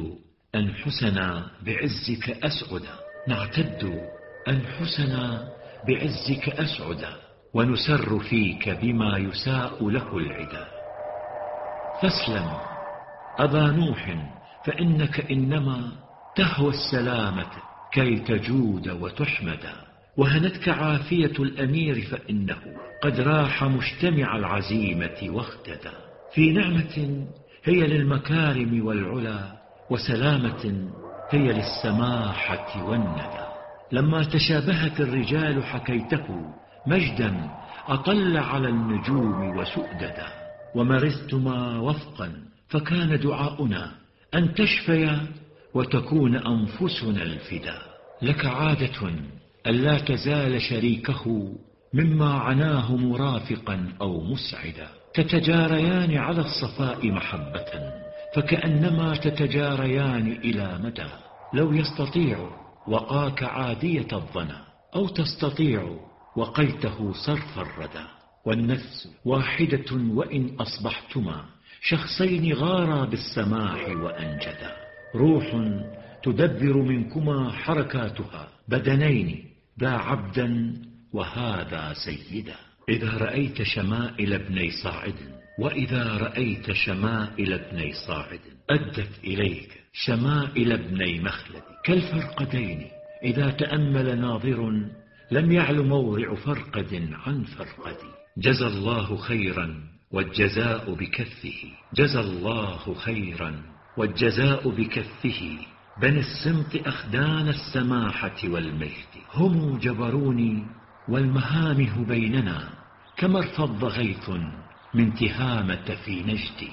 أنفسنا بعزك أسعدا، نعتد أنفسنا بعزك أسعدا، ونسر فيك بما يساء له العدا. فاسلم أبا نوح، فإنك إنما تهوى السلامة كي تجود وتحمد، وهنتك عافية الأمير فإنه قد راح مجتمع العزيمة واختدى. في نعمة هي للمكارم والعلا، وسلامة هي للسماحة والندى. لما تشابهت الرجال حكيته مجدا أطل على النجوم وسؤددا، ومرزتما وفقا فكان دعاؤنا أن تشفيا وتكون أنفسنا الفدا. لك عادة ألا تزال شريكه مما عناه مرافقا أو مسعدا، تتجاريان على الصفاء محبة فكأنما تتجاريان إلى مدى. لو يستطيع وقاك عادية الظنا، أو تستطيع وقيته صرف الردى. والنفس واحدة وإن أصبحتما شخصين غارا بالسماح وأنجدا، روح تدبر منكما حركاتها، بدنين ذا عبدا وهذا سيدا. إذا رأيت شمائل ابني صاعد، وإذا رأيت شمائل ابني صاعد أدت إليك شمائل ابني مخلد، كالفرقدين إذا تأمل ناظر لم يعل موضع فرقد عن فرقد. جزى الله خيرا والجزاء بكفه، جزى الله خيرا والجزاء بكفه، بني السمط أخدان السماحة والمجد. هم جبروني والمهامه بيننا، كما ارفض غيث من تهامة في نجدي.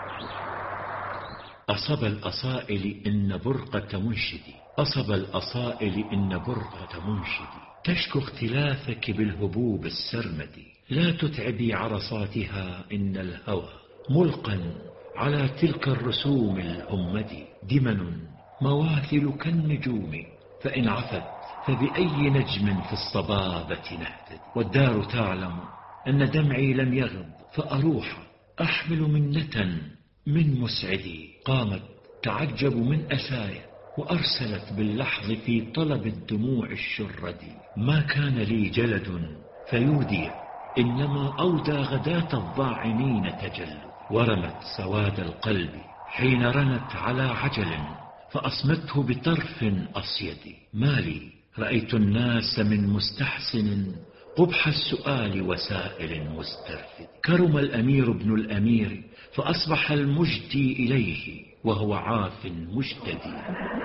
أصب الأصائل إن برقة منشدي، أصب الأصائل إن برقة منشدي، تشكو اختلافك بالهبوب السرمدي، لا تتعبي عرصاتها إن الهوى ملقا على تلك الرسوم الهمدي. دمن مواثل كالنجوم فإن عفت فبأي نجم في الصبابة نهتدي. والدار تعلم أن دمعي لم يغض فأروح أحمل منة من مسعدي. قامت تعجب من أسايا وأرسلت باللحظ في طلب الدموع الشردي. ما كان لي جلد فيودي، إنما أودى غداة الضاعنين تجل. ورمت سواد القلب حين رنت على عجل، فأصمته بطرف أصيد. مالي رأيت الناس من مستحسن قبح السؤال وسائل مسترفد. كرم الأمير ابن الأمير فأصبح المجدي إليه وهو عاف مجتدي.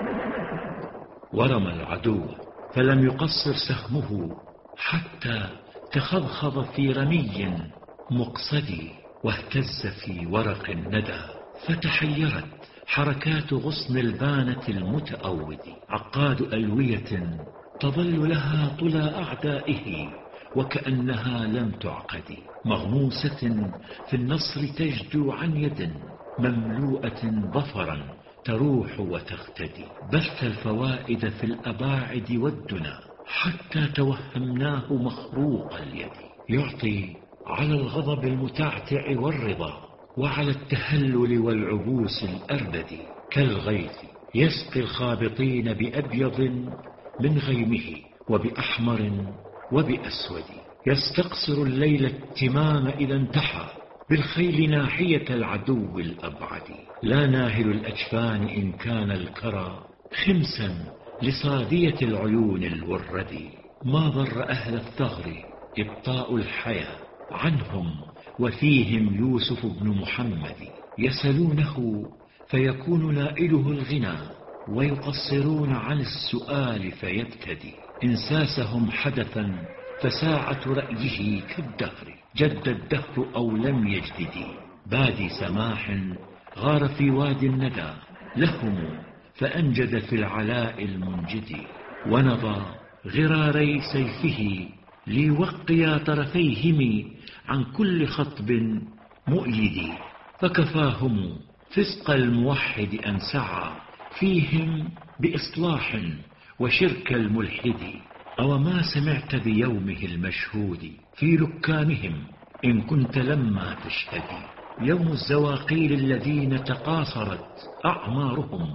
ورمى العدو فلم يقصر سهمه حتى تخضخض في رمي مقصدي، واهتز في ورق الندى فتحيرت حركات غصن البانة المتأود. عقاد ألوية تظل لها طلى أعدائه وكأنها لم تعقد، مغموسة في النصر تجدو عن يد مملوءة ظفرا تروح وتختدي. بث الفوائد في الأباعد والدنا حتى توهمناه مخروق اليد. يعطي على الغضب المتعتع والرضا، وعلى التهلل والعبوس الأربد. كالغيث يسقي الخابطين بأبيض من غيمه وبأحمر وبأسود. يستقصر الليل التمام إذا انتحى بالخيل ناحية العدو الأبعد. لا ناهل الأجفان إن كان الكرى خمسا لصادية العيون الورد. ما ضر أهل الثغر إبطاء الحياة عنهم وفيهم يوسف بن محمد. يسألونه فيكون نائله الغنى، ويقصرون عن السؤال فيبتدي. إنساسهم حدثا فساعة رأيه كالدهر، جد الدهر أو لم يجدد. بادي سماح غار في وادي الندى لهم، فأنجد في العلاء المنجد. ونضى غراري سيفه ليوقيا طرفيهم عن كل خطب مؤيد. فكفاهم فسق الموحد أن سعى فيهم بإصلاح وشرك الملحد. أو ما سمعت بيومه المشهود في لكامهم إن كنت لما تشهدي. يوم الزواقيل الذين تقاصرت أعمارهم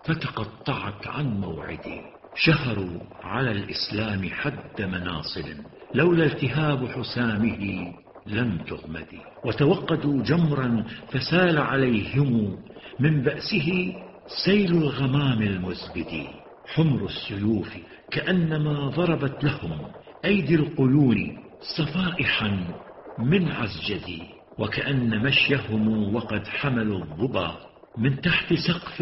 فتقطعت عن موعدي. شهروا على الإسلام حد مناصل، لولا التهاب حسامه لم تغمدي. وتوقدوا جمرا فسال عليهم من بأسه سيل الغمام المزبد. حمر السيوف كأنما ضربت لهم أيدي القيون صفائحا من عزجد. وكأن مشيهم وقد حملوا الظبا من تحت سقف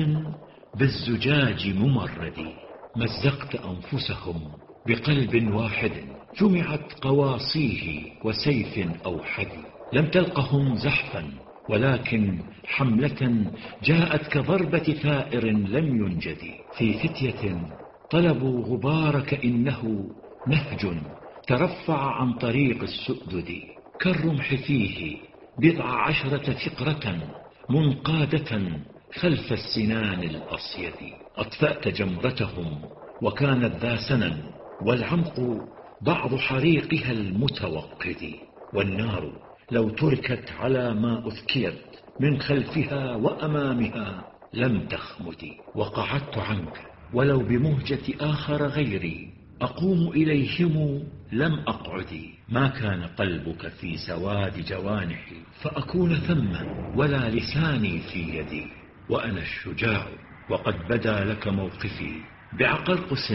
بالزجاج ممرد. مزقت أنفسهم بقلب واحد، جمعت قواصيه وسيف أوحد. لم تلقهم زحفا ولكن حملة جاءت كضربة ثائر لم ينجد. في فتية طلبوا غبارك إنه نهج ترفع عن طريق السؤدد. كالرمح فيه 12 فقرة منقادة خلف السنان الأصيد. أطفأت جمرتهم وكانت ذا سنن، والعمق بعض حريقها المتوقد. والنار لو تركت على ما أذكيت من خلفها وأمامها لم تخمد. وقعدت عنك ولو بمهجة آخر غيري، أقوم إليهم لم أقعد. ما كان قلبك في سواد جوانحي فأكون ثم، ولا لساني في يدي. وأنا الشجاع وقد بدا لك موقفي بعقرقس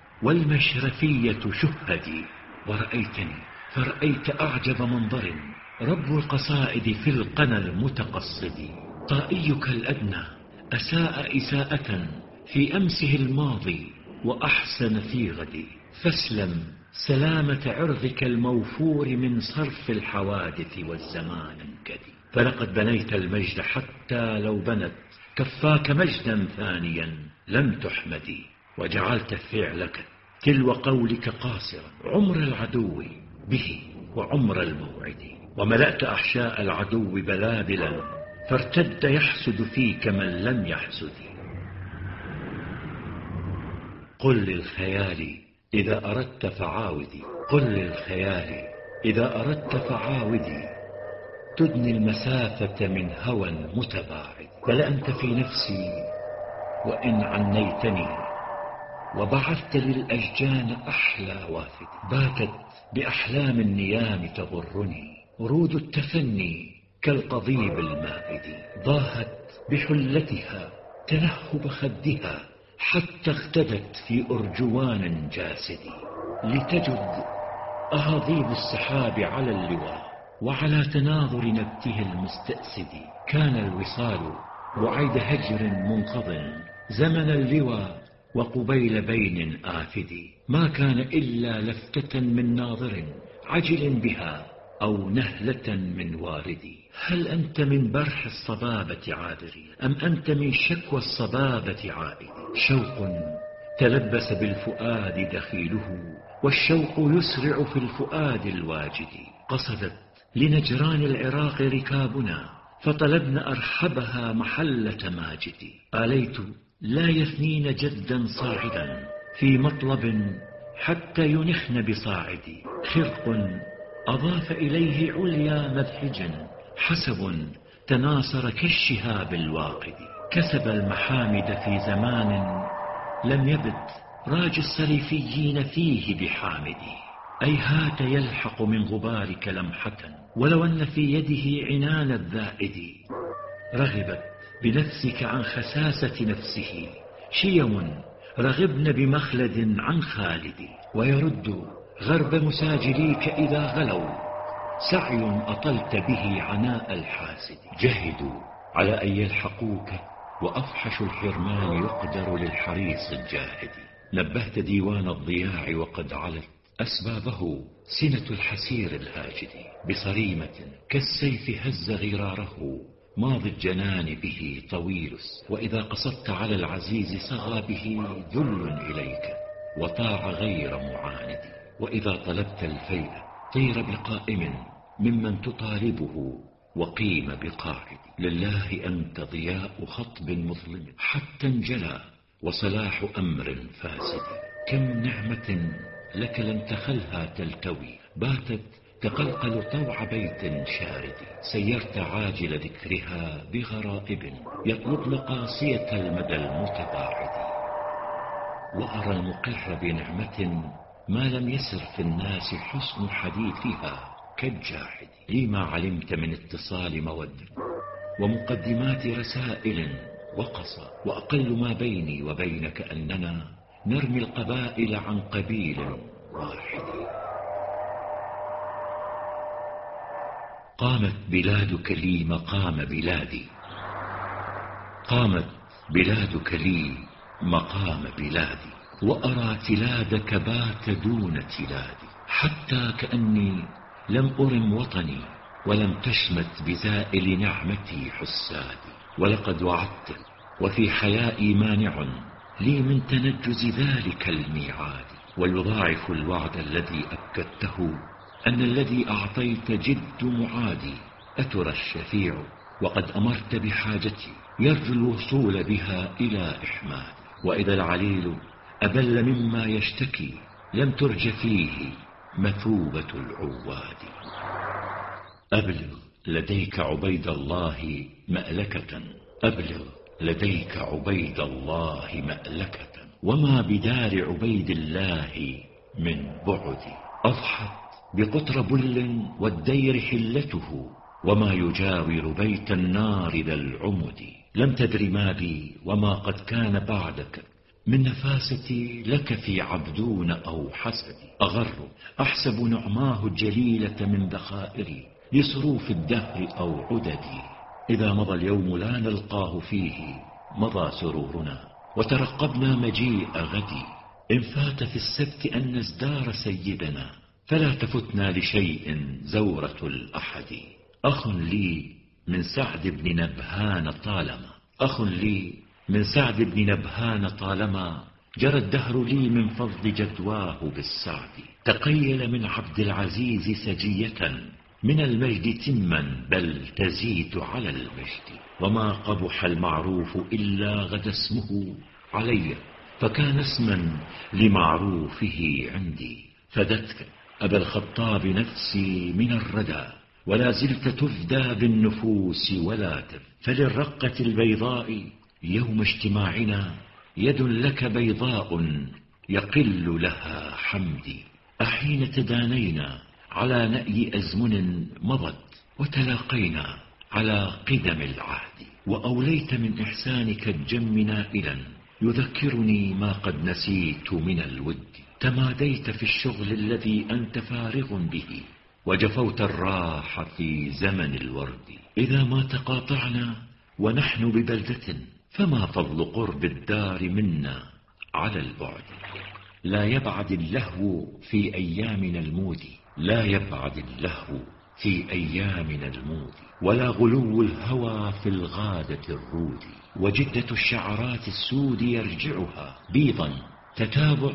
والمشرفية شهدي. ورأيتني فرأيت أعجب منظر، رب القصائد في القنا المتقصد. طائيك الأدنى أساء إساءة في أمسه الماضي وأحسن في غدي. فاسلم سلامة عرضك الموفور من صرف الحوادث والزمان انكدي. فلقد بنيت المجد حتى لو بنت كفاك مجدا ثانيا لم تحمدي. وجعلت فعلك تلو قولك قاصرا عمر العدو به وعمر الموعد. وملأت أحشاء العدو بلابلا فارتد يحسد فيك من لم يحسد. قل للخيال إذا أردت فعاودي، قل للخيال إذا أردت فعاودي. تدني المسافة من هوى متباعد. بل أنت في نفسي وإن عنيتني، وبعثت للأشجان أحلى وافد. باتت بأحلام النيام تغرني ورود التفني كالقضيب المائد. ضاهت بحلتها تلهب خدها حتى اختدت في أرجوان جاسد. لتجد أهاضيب السحاب على اللواء وعلى تناظر نبته المستأسد. كان الوصال وعيد هجر منقض زمن اللوى وقبيل بين آفد. ما كان إلا لفتة من ناظر عجل بها أو نهلة من وارد. هل أنت من برح الصبابة عابري أم أنت من شكوى الصبابة عائد؟ شوق تلبس بالفؤاد دخيله، والشوق يسرع في الفؤاد الواجد. قصدت لنجران العراق ركابنا فطلبنا أرحبها محلة ماجد. آليت لا يثنين جدا صاعدا في مطلب حتى ينخن بصاعد. خرق أضاف إليه عليا مذحجا، حسب تناصر كالشهاب الواقد. كسب المحامد في زمان لم يبد راج السريفيين فيه بحامد. أيهات يلحق من غبارك لمحة ولو أن في يده عنان الذائد. رغبت بنفسك عن خساسة نفسه شيم رغبن بمخلد عن خالد. ويرد غرب مساجليك إذا غلوا سعي أطلت به عناء الحاسد. جهدوا على أن يلحقوك وأفحش الحرمان يقدر للحريص الجاهد. نبهت ديوان الضياع وقد علت أسبابه سنة الحسير الهاجد. بصريمة كالسيف هز غراره ماضي الجنان به طويل. وإذا قصدت على العزيز صغى به ذل إليك وطاع غير معاند. وإذا طلبت الفيء طير بقائم ممن تطالبه وقيم بقاعد. لله أنت ضياء خطب مظلم حتى انجلى وصلاح أمر فاسد. كم نعمة لك لم تخلها تلتوي باتت تقلقل طوع بيت شارد، سيرت عاجل ذكرها بغرائب يطلبن قاسية المدى المتباعد. وأرى المقر بنعمة ما لم يسر في الناس حسن حديثها كالجاحد. لما علمت من اتصال مود ومقدمات رسائل وقصى، وأقل ما بيني وبينك أننا نرمي القبائل عن قبيل واحد. قامت بلادك لي مقام بلادي، قامت بلادك لي مقام بلادي، وأرى تلادك بات دون تلادي، حتى كأني لم أرم وطني ولم تشمت بزائل نعمتي حسادي. ولقد وعدت وفي حيائي مانع لي من تنجز ذلك الميعاد، ويضاعف الوعد الذي أكدته أن الذي أعطيت جد معادي. أترى الشفيع وقد أمرت بحاجتي يرجو الوصول بها إلى إحماد، وإذا العليل أبل مما يشتكي لم ترج فيه مثوبة العواد. أبلغ لديك عبيد الله مألكة، أبلغ لديك عبيد الله مألكة، وما بدار عبيد الله من بعد. أضحت بقطر بل والدير حلته، وما يجاور بيت النار ذا العمد. لم تدر ما بي وما قد كان بعدك من نفاستي لك في عبدون أو حسد. أغر أحسب نعماه الجليلة من ذخائري لصروف الدهر أو عددي. إذا مضى اليوم لا نلقاه فيه مضى سرورنا، وترقبنا مجيء غدي. إن فات في السبت أن نزدار سيدنا، فلا تفتنا لشيء زورة الأحد. أخ لي من سعد بن نبهان طالما، أخ لي من سعد بن نبهان طالما جرى الدهر لي من فضل جدواه بالسعد. تقيل من عبد العزيز سجية من المجد تما بل تزيد على المجد. وما قبح المعروف إلا غدا اسمه علي، فكان اسما لمعروفه عندي. فدتك أبا الخطاب نفسي من الردى، ولا زلت تفدى بالنفوس ولا تف. فللرقة البيضاء يوم اجتماعنا يد لك بيضاء يقل لها حمدي. أحين تدانينا على نأي أزمن مضت، وتلاقينا على قدم العهد. وأوليت من إحسانك الجم نائلا يذكرني ما قد نسيت من الود. تماديت في الشغل الذي أنت فارغ به، وجفوت الراحة في زمن الورد. إذا ما تقاطعنا ونحن ببلدة، فما فضل قرب الدار منا على البعد. لا يبعد اللهو في أيامنا المود، لا يبعد اللهو في أيامنا المود، ولا غلو الهوى في الغادة الرود. وجدة الشعرات السود يرجعها بيضا تتابع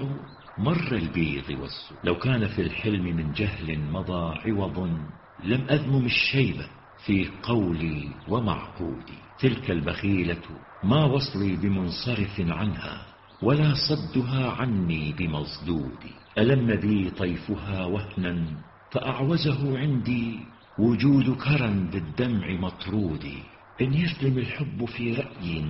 مر البيض والسود. لو كان في الحلم من جهل مضى عوض لم أذمم الشيبة في قولي ومعقودي. تلك البخيلة ما وصلي بمنصرف عنها، ولا صدها عني بمصدودي. ألم بي طيفها وهنا فأعوزه عندي وجود كرم بالدمع مطرودي. إن يسلم الحب في رأي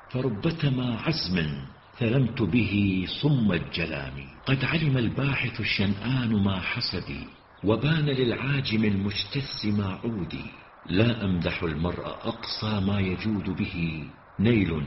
فربتما عزم ثلمت به صم الجلام. قد علم الباحث الشنآن ما حسبي، وبان للعاجم المجتث ما عودي. لا أمدح المرء أقصى ما يجود به نيل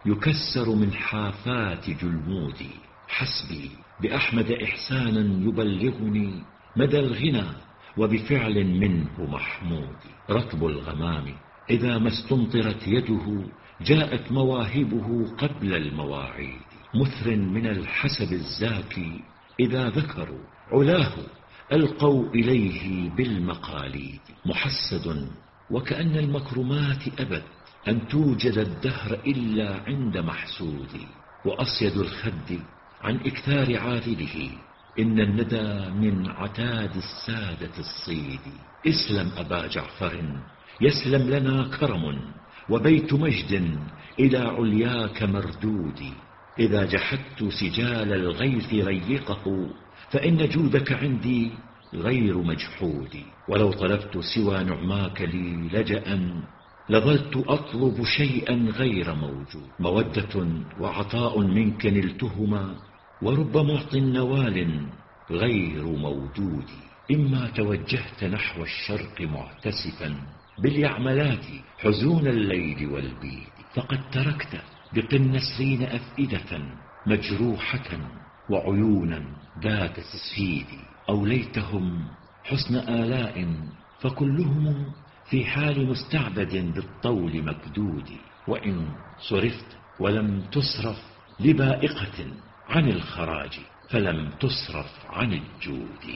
يكسر من حافات جلمودي. حسبي بأحمد إحسانا يبلغني مدى الغنى وبفعل منه محمود. رطب الغمام إذا ما استمطرت يده جاءت مواهبه قبل المواعيد. مثر من الحسب الزاكي إذا ذكروا علاه ألقوا إليه بالمقاليد. محسد وكأن المكرمات أبت أن توجد الدهر إلا عند محسود. وأصيد الخد عن إكثار عاذله، إن الندى من عتاد السادة الصيد. اسلم أبا جعفر يسلم لنا كرم، وبيت مجد إلى علياك مردود. إذا جحدت سجال الغيث ريقه، فإن جودك عندي غير مجحود. ولو طلبت سوى نعماك لي لجأ لظلت أطلب شيئا غير موجود. مودة وعطاء منك نلتهما، ورب معط نوال غير مودود. إما توجهت نحو الشرق معتسفا باليعملات حزون الليل والبيد، فقد تركت بقنسرين أفئدة مجروحة وعيونا ذات تسفيد. أوليتهم حسن آلاء فكلهم في حال مستعبد بالطول مكدود. وإن صرفت ولم تصرف لبائقة عن الخراج فلم تصرف عن الجود.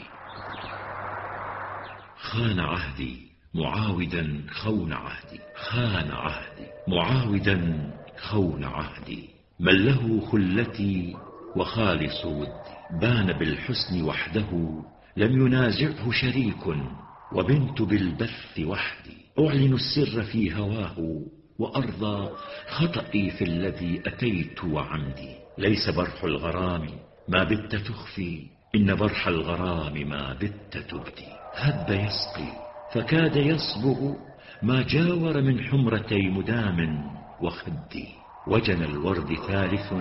خان عهدي معاودا خون عهدي، خان عهدي معاودا خون عهدي. من له خلتي وخالص ودي، بان بالحسن وحده لم ينازعه شريك، وبنت بالبث وحدي. أعلن السر في هواه وأرضى خطئي في الذي أتيت وعمدي. ليس برح الغرام ما بت تخفي، إن برح الغرام ما بت تبدي. هب يسقي فكاد يصبغ ما جاور من حمرتي مدام وخدي. وجن الورد ثالث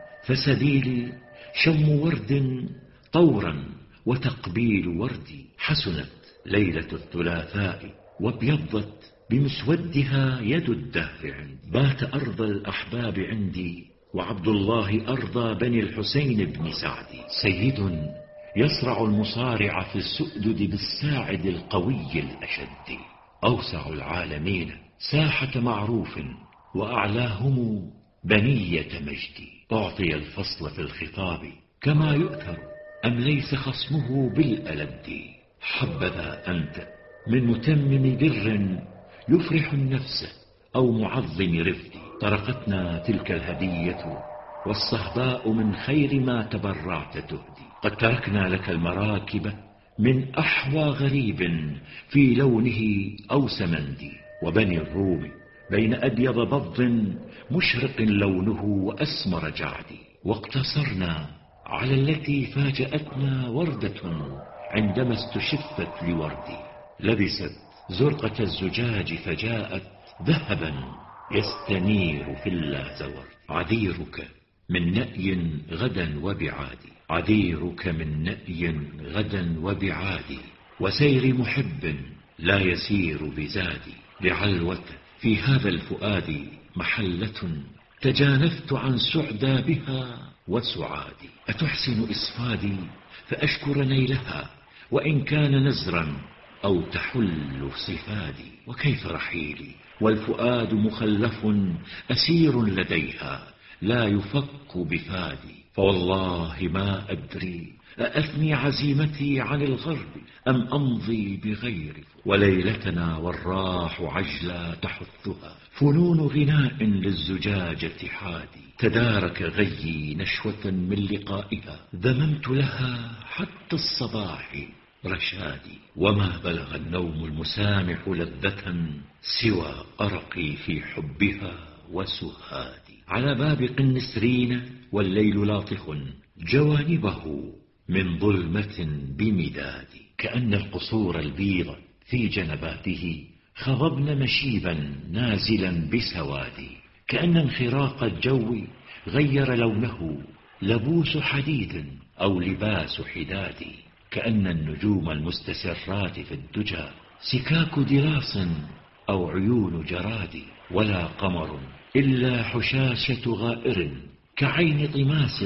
فسبيلي شم ورد طورا وتقبيل وردي. حسنت ليلة الثلاثاء وابيضت بمسودها يد الدهر عندي. بات أرض الأحباب عندي، وعبد الله أرضى بني الحسين بن سعدي. سيد يصرع المصارع في السؤدد بالساعد القوي الأشد. أوسع العالمين ساحة معروف، وأعلاهم بنية مجدي. أعطي الفصل في الخطاب كما يؤثر، أم ليس خصمه بالألد. حبذا أنت من متمم بر يفرح النفس أو معظم رفد. طرقتنا تلك الهدية والصهباء من خير ما تبرعت تهدي. قد تركنا لك المراكب من أحوى غريب في لونه أو سمندي. وبني الروم بين أبيض بض مشرق لونه وأسمر جعدي. واقتصرنا على التي فاجأتنا وردة عندما استشفت لوردي. لبست زرقة الزجاج فجاءت ذهبا يستنير في اللازورد. عذيرك من نأي غدا وبعادي، عذيرك من نأي غدا وبعادي. وسير محب لا يسير بزادي. لعلوة في هذا الفؤاد محلة تجانفت عن سعدى بها وسعادي. أتحسن إسفادي فأشكر نيلها، وإن كان نزرا أو تحل صفادي. وكيف رحيلي والفؤاد مخلف أسير لديها لا يفك بفادي. فوالله ما أدري أأثني عزيمتي عن الغرب أم أمضي بغير. وليلتنا والراح عجلا تحثها فنون غناء للزجاجة حادي. تدارك غيي نشوة من لقائها، ذممت لها حتى الصباح رشادي. وما بلغ النوم المسامح لذة سوى أرقي في حبها وسهادي. على باب قنسرين والليل لاطخ جوانبه من ظلمة بمداد. كأن القصور البيض في جنباته خضبن مشيبا نازلا بسواد. كأن انخراق الجو غير لونه لبوس حديد أو لباس حداد. كأن النجوم المستسرات في الدجى سكاك دراس أو عيون جراد. ولا قمر إلا حشاشة غائر كعين طماس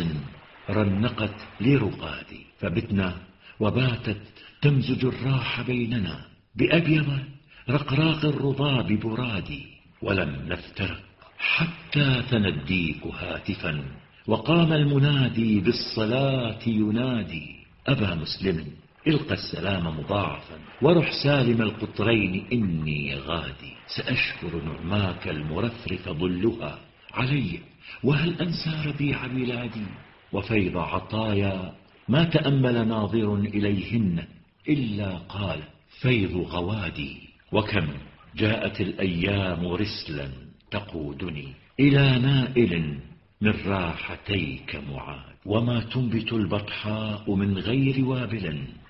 رنقت لرقادي. فبتنا وباتت تمزج الراح بيننا بأبيض رقراق الرضاب برادي. ولم نفترق حتى تنديك هاتفا، وقام المنادي بالصلاة ينادي. أبا مسلم إلقى السلام مضاعفا، ورح سالم القطرين إني غادي. سأشكر نعماك المرفرف ظلها علي، وهل أنسى ربيع بلادي وفيض عطايا ما تأمل ناظر إليهن إلا قال فيض غوادي. وكم جاءت الأيام رسلا تقودني إلى نائل من راحتيك معاد. وما تنبت البطحاء من غير وابل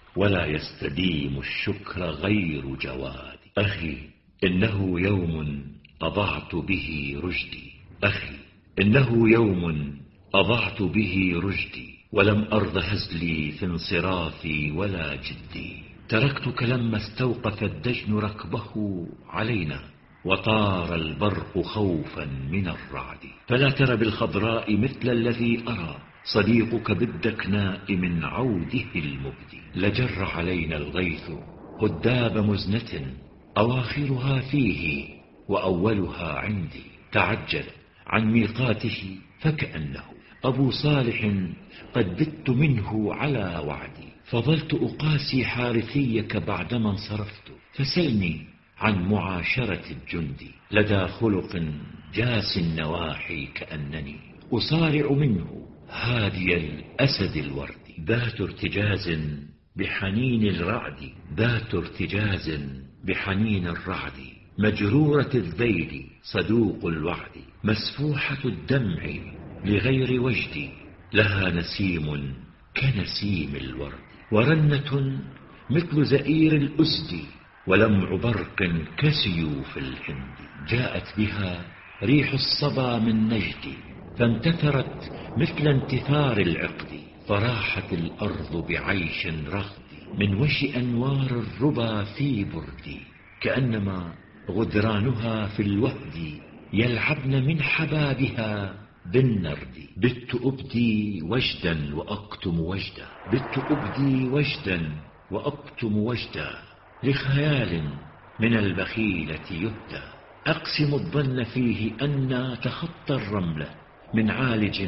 ولا يستديم الشكر غير جواد. أخي إنه يوم أضعت به رشدي، أخي إنه يوم أضعت به رشدي، ولم أرض هزلي في انصرافي ولا جدي. تركتك لما استوقف الدجن ركبه علينا، وطار البرق خوفا من الرعد. فلا تر بالخضراء مثل الذي أرى صديقك بالدكناء من عوده المبدي. لجر علينا الغيث هداب مزنة، أواخرها فيه وأولها عندي. تعجل عن ميقاته فكأنه أبو صالح قد بت منه على وعدي. فظلت أقاسي حارثيك بعدما انصرفت، فسلني عن معاشرة الجندي لدى خلق جاس النواحي، كأنني أصارع منه هادي الأسد الورد. ذات ارتجاز بحنين الرعد، ذات ارتجاز بحنين الرعد، مجرورة الذيل صدوق الوعد، مسفوحة الدمع لغير وجد، لها نسيم كنسيم الورد، ورنة مثل زئير الأسد، ولمع برق كسيوف الهند. جاءت بها ريح الصبا من نجد، فانتثرت مثل انتثار العقد، فراحت الأرض بعيش رغد من وشي أنوار الربا في بردي، كأنما غدرانها في الوهد يلعبن من حبابها بالنرد. بت أبدي وجدا وأكتم وجدا، بت أبدي وجدا وأكتم وجدا، لخيال من البخيلة يهدى. أقسم الظن فيه أن تخطى الرمل من عالج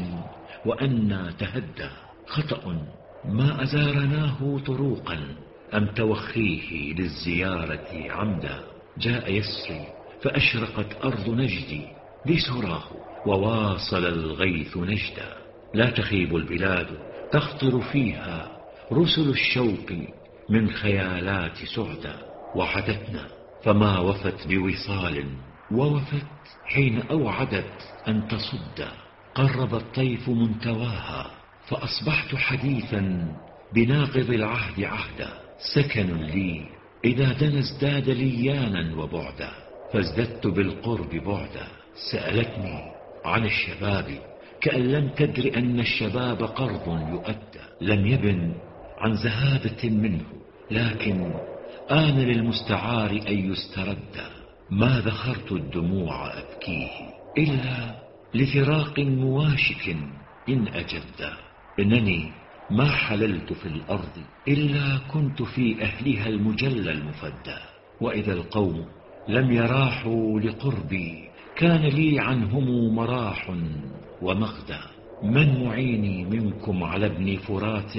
وأن تهدى. خطأ ما أزارناه طروقا أم توخيه للزيارة عمدا. جاء يسري فأشرقت أرض نجدي بسراه، وواصل الغيث نجدا. لا تخيب البلاد تخطر فيها رسل الشوق من خيالات سعدا. وعدتنا فما وفت بوصال، ووفت حين أوعدت أن تصد. قرب الطيف منتواها، فأصبحت حديثا بناقض العهد عهدا. سكن لي إذا دنا ازداد ليانا وبعدا، فازددت بالقرب بعدا. سألتني عن الشباب كأن لم تدر أن الشباب قرض يؤدى. لم يبن عن زهادة منه، لكن آن للمستعار أن يسترد. ما ذخرت الدموع أبكيه إلا لفراق مواشك إن أجد. إنني ما حللت في الأرض إلا كنت في أهلها المجلى المفدى. وإذا القوم لم يراحوا لقربي كان لي عنهم مراح ومغدى. من معيني منكم على ابن فرات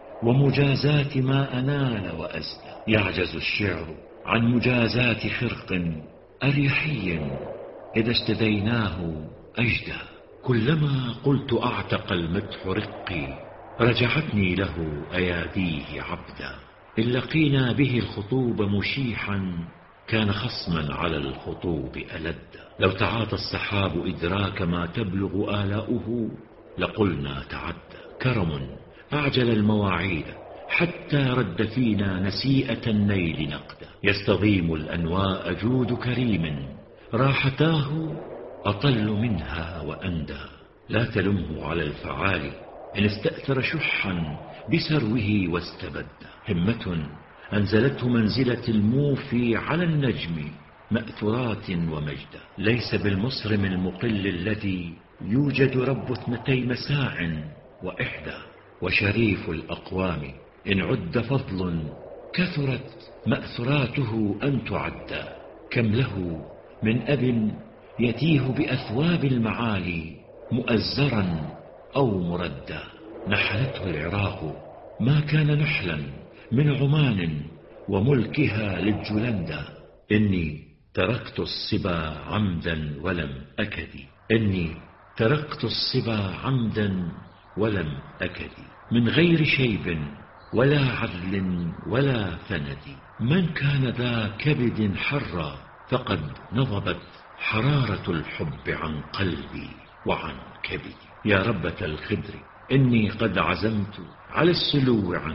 ومجازات ما أنال وأزدى. يعجز الشعر عن مجازات خرق أريحي إذا اشتديناه أجدى. كلما قلت أعتق المدح رقي رجعتني له أياديه عبدا. إن لقينا به الخطوب مشيحا كان خصما على الخطوب ألدا. لو تعاطى السحاب إدراك ما تبلغ آلاؤه لقلنا تعدى. كرم أعجل المواعيد حتى رد فينا نسيئة النيل نقدا. يستضيم الأنواء جود كريم راحتاه أطل منها وأندى. لا تلمه على الفعال إن استأثر شحا بسروه واستبد. همة أنزلته منزلة الموفي على النجم مأثرات ومجدا. ليس بالمصرم المقل الذي يوجد رب 2 مساع وإحدى. وشريف الأقوام إن عد فضل كثرت مأثراته أن تعدى. كم له من أب يتيه بأثواب المعالي مؤزرا أو مردا. نحلته العراق ما كان نحلا من عمان وملكها للجلندا. إني تركت الصبا عمدا ولم أكدي، إني تركت الصبا عمدا ولم أكدي. من غير شيب ولا عدل ولا فند. من كان ذا كبد حرا فقد نضبت حرارة الحب عن قلبي وعن كبدي. يا ربة الخدر إني قد عزمت على السلو عنك،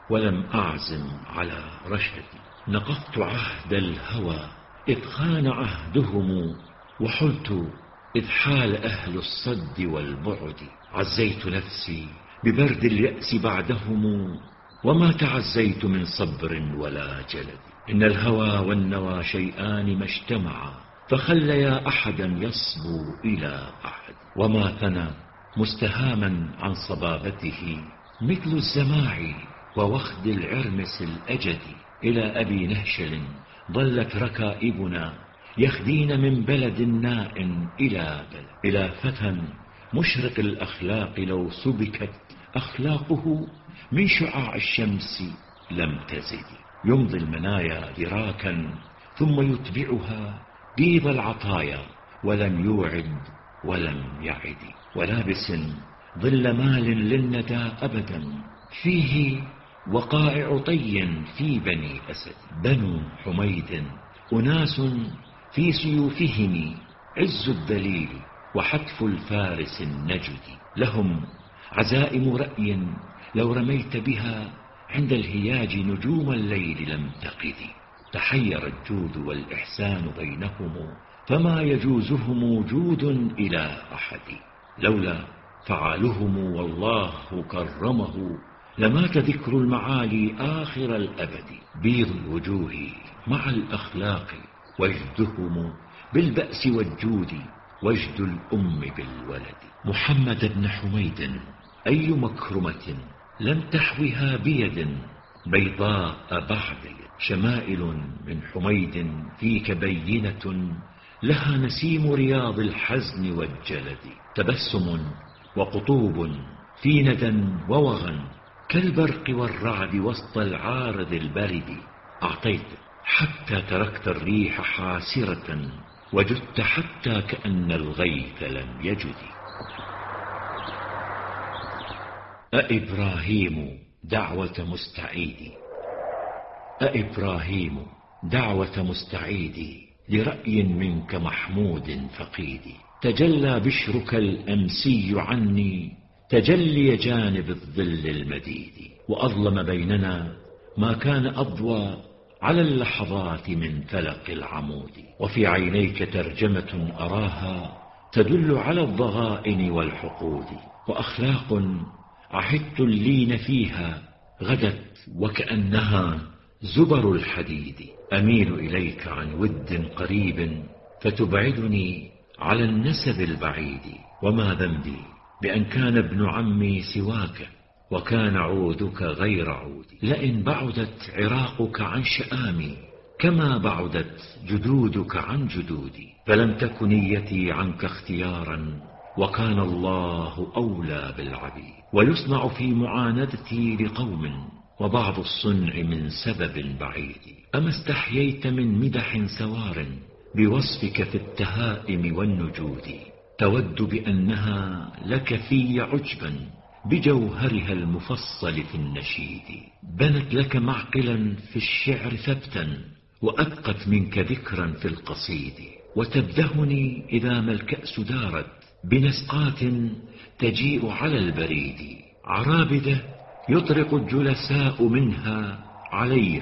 ولم أعزم على رشدي. نقضت عهد الهوى إذ خان عهدهم، وحلت إذ حال أهل الصد والبعد. عزيت نفسي ببرد اليأس بعدهم، وما تعزيت من صبر ولا جلد. إن الهوى والنوى شيئان ما اجتمعا، فخليا أحدا يصبو إلى أحد. وما ثنى مستهاما عن صبابته مثل الزماع ووخد العرمس الأجد. إلى أبي نهشل ظلت ركائبنا يخدين من بلد ناء إلى بلد. إلى فتى مشرق الأخلاق لو سبكت أخلاقه من شعاع الشمس لم تزد. يمضي المنايا دراكا ثم يتبعها بيض العطايا، ولم يوعد ولم يعد. ولابس ظل مال للندى أبدا، فيه وقائع طي في بني أسد. بنو حميد أناس في سيوفهم عز الدليل وحتف الفارس النجد. لهم عزائم رأي لو رميت بها عند الهياج نجوم الليل لم تقد. تحير الجود والإحسان بينهم، فما يجوزهم جود إلى أحد. لولا فعالهم والله كرمه، لمات ذكر المعالي آخر الأبد. بيض الوجوه مع الأخلاق وجدهم بالبأس والجود، وجد الأم بالولد. محمد بن حميد أي مكرمة لم تحوها بيد بيضاء بعد يد. شمائل من حميد فيك بينة، لها نسيم رياض الحزن والجلد. تبسم وقطوب في ندى ووغى، كالبرق والرعد وسط العارض البرد. أعطيت حتى تركت الريح حاسرة، وجدت حتى كأن الغيث لم يجد. أإبراهيم دعوة مستعيد. أإبراهيم دعوة مستعيد، لرأي منك محمود فقيد. تجلى بشرك الأمسي عني، تجلي جانب الظل المديد. وأظلم بيننا ما كان أضوى على اللحظات من فلق العمود. وفي عينيك ترجمة أراها تدل على الضغائن والحقود. وأخلاق عهدت اللين فيها غدت وكأنها زبر الحديد. أميل إليك عن ود قريب، فتبعدني على النسب البعيد. وما ذنبي بأن كان ابن عمي سواك، وكان عودك غير عودي. لئن بعدت عراقك عن شآمي، كما بعدت جدودك عن جدودي. فلم تك نيتي عنك اختيارا، وكان الله أولى بالعبيد. ويصنع في معاندتي لقوم، وبعض الصنع من سبب بعيد. أما استحييت من مدح سوار بوصفك في التهائم والنجود، تود بأنها لك في عجبا بجوهرها المفصل في النشيد. بنت لك معقلا في الشعر ثبتا، وأتقت منك ذكرا في القصيد. وتبدهني إذا ما الكأس دارت بنسقات تجيء على البريد. عرابدة يطرق الجلساء منها علي،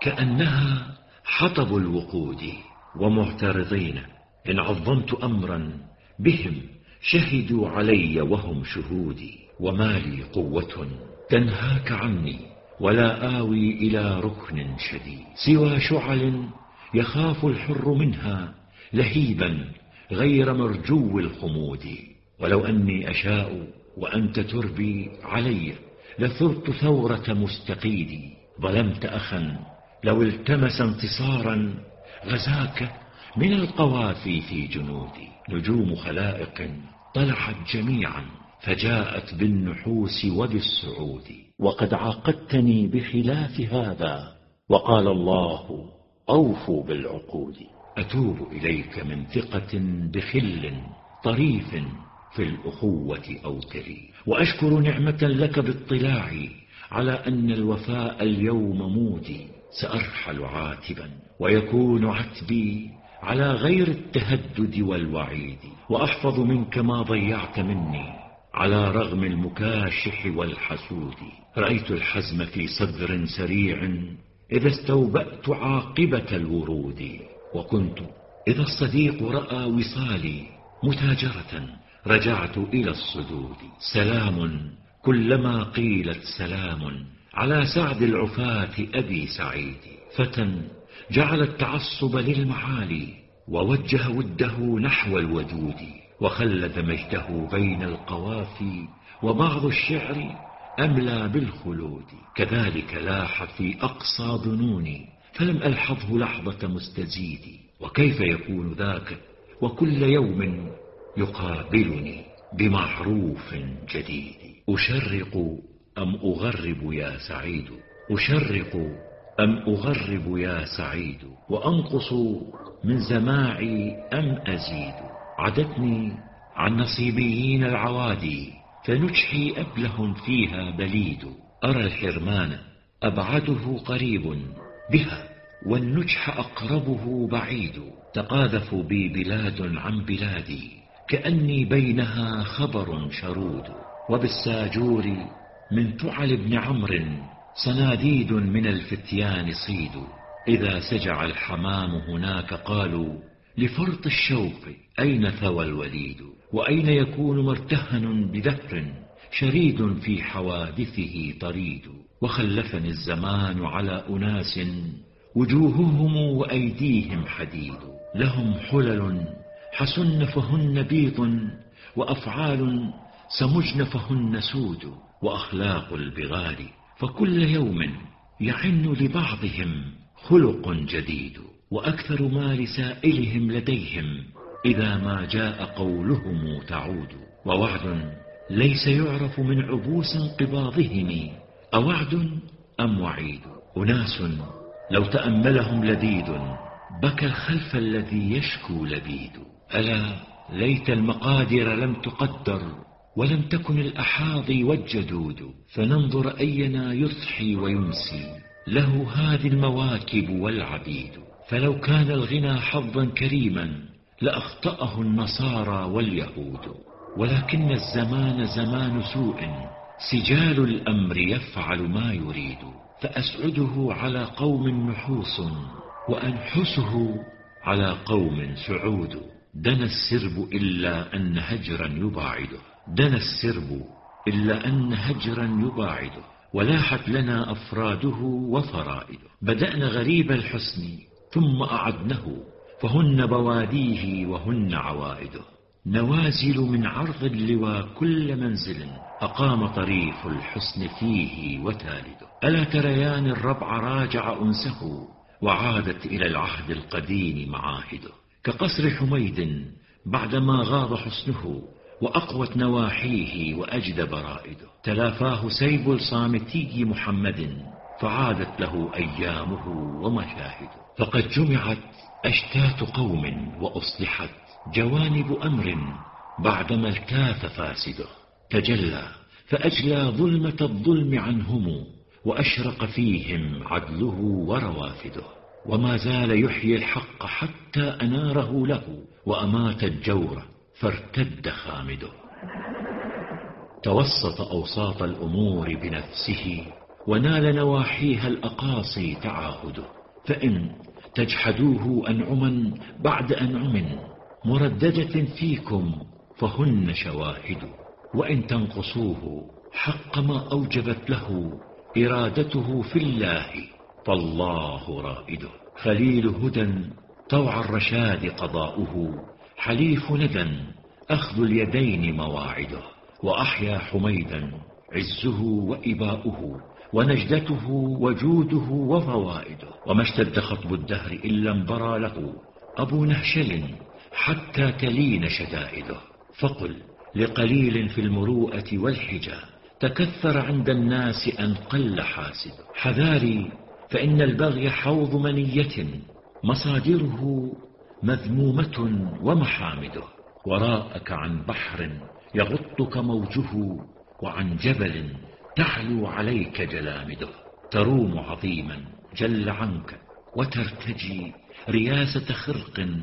كأنها حطب الوقود. ومعترضين إن عظمت أمرا بهم شهدوا علي وهم شهودي. وما لي قوة تنهاك عني، ولا آوي إلى ركن شديد، سوى شعل يخاف الحر منها لهيبا غير مرجو الخمود. ولو أني أشاء وأنت تربي علي، لثرت ثورة مستقيدي. ظلمت أخا لو التمس انتصارا، غزاك من القوافي في جنودي. نجوم خلائق طلعت جميعا، فجاءت بالنحوس وبالسعود. وقد عاقدتني بخلاف هذا، وقال الله أوفوا بالعقود. أتوب إليك من ثقة بخل طريف في الأخوة أوتري، وأشكر نعمة لك باطلاعي على أن الوفاء اليوم مودي. سأرحل عاتبا، ويكون عتبي على غير التهدد والوعيد. وأحفظ منك ما ضيعت مني على رغم المكاشح والحسود. رأيت الحزم في صدر سريع إذا استوبأت عاقبة الورود. وكنت إذا الصديق رأى وصالي متاجرة رجعت إلى الصدود. سلام كلما قيلت سلام على سعد العفاة أبي سعيد. فتى جعل التعصب للمعالي ووجه وده نحو الودود، وخلد مجده بين القوافي وبعض الشعر أملى بالخلود. كذلك لاح في أقصى ظنوني فلم ألحظه لحظة مستزيد. وكيف يكون ذاك وكل يوم يقابلني بمعروف جديد. أشرق أم أغرب يا سعيد، أشرق أم أغرب يا سعيد، وأنقص من زماعي أم أزيد. عدتني عن نصيبيين العوادي فنجحي أبله فيها بليد. أرى الحرمان أبعده قريب بها والنجح أقربه بعيد. تقاذف بي بلاد عن بلادي كأني بينها خبر شرود. وبالساجور من تعل بن عمرو صناديد من الفتيان صيد. إذا سجع الحمام هناك قالوا لفرط الشوق أين ثوى الوليد. وأين يكون مرتهن بدهر شريد في حوادثه طريد. وخلفني الزمان على أناس وجوههم وأيديهم حديد. لهم حلل حسن فهن بيض وأفعال سمجن فهن سود. وأخلاق البغال فكل يوم يعن لبعضهم خلق جديد. وأكثر ما لسائلهم لديهم إذا ما جاء قولهم تعود. ووعد ليس يعرف من عبوس انقباضهم أوعد أم وعيد. أناس لو تأملهم لذيذ بكى الخلف الذي يشكو لبيد. ألا ليت المقادر لم تقدر ولم تكن الأحاضي والجدود، فننظر أينا يضحي ويمسي له هذه المواكب والعبيد. فلو كان الغنى حظا كريما لأخطأه النصارى واليهود. ولكن الزمان زمان سوء سجال الأمر يفعل ما يريد. فأسعده على قوم نحوس وأنحسه على قوم سعود. دنا السرب إلا أن هجرا يباعده، دنا السرب إلا أن هجرا يباعده. ولاحت لنا أفراده وفرائده. بدأنا غريب الحسن ثم أعدنه فهن بواديه وهن عوائده. نوازل من عرض اللواء كل منزل أقام طريف الحسن فيه وتالده. ألا تريان الربع راجع أنسه وعادت إلى العهد القديم معاهده. كقصر حميد بعدما غاب حسنه وأقوت نواحيه وأجد برائده. تلافاه سيب الصامتي محمد فعادت له أيامه ومشاهده. فقد جمعت أشتات قوم وأصلحت جوانب أمر بعدما التاف فاسده. تجلى فأجلى ظلمة الظلم عنهم وأشرق فيهم عدله وروافده. وما زال يحيي الحق حتى أناره له وأمات الجور فارتد خامده. توسط أوساط الأمور بنفسه ونال نواحيها الأقاصي تعاهده. فإن تجحدوه أنعما بعد أنعم مرددة فيكم فهن شواهد. وإن تنقصوه حق ما أوجبت له إرادته في الله فالله رائده. خليل هدى طوع الرشاد قضاؤه، حليف ندى أخذ اليدين مواعده. وأحيا حميدا عزه وإباؤه ونجدته وجوده وفوائده. وما اشتد خطب الدهر إلا انبرى له أبو نهشل حتى تلين شدائده. فقل لقليل في المروءة والحجة تكثر عند الناس أن قل حاسد. حذاري فإن البغي حوض منية مصادره مذمومة ومحامده. وراءك عن بحر يغطك موجه وعن جبل تعلو عليك جلامده. تروم عظيما جل عنك وترتجي رياسة خرق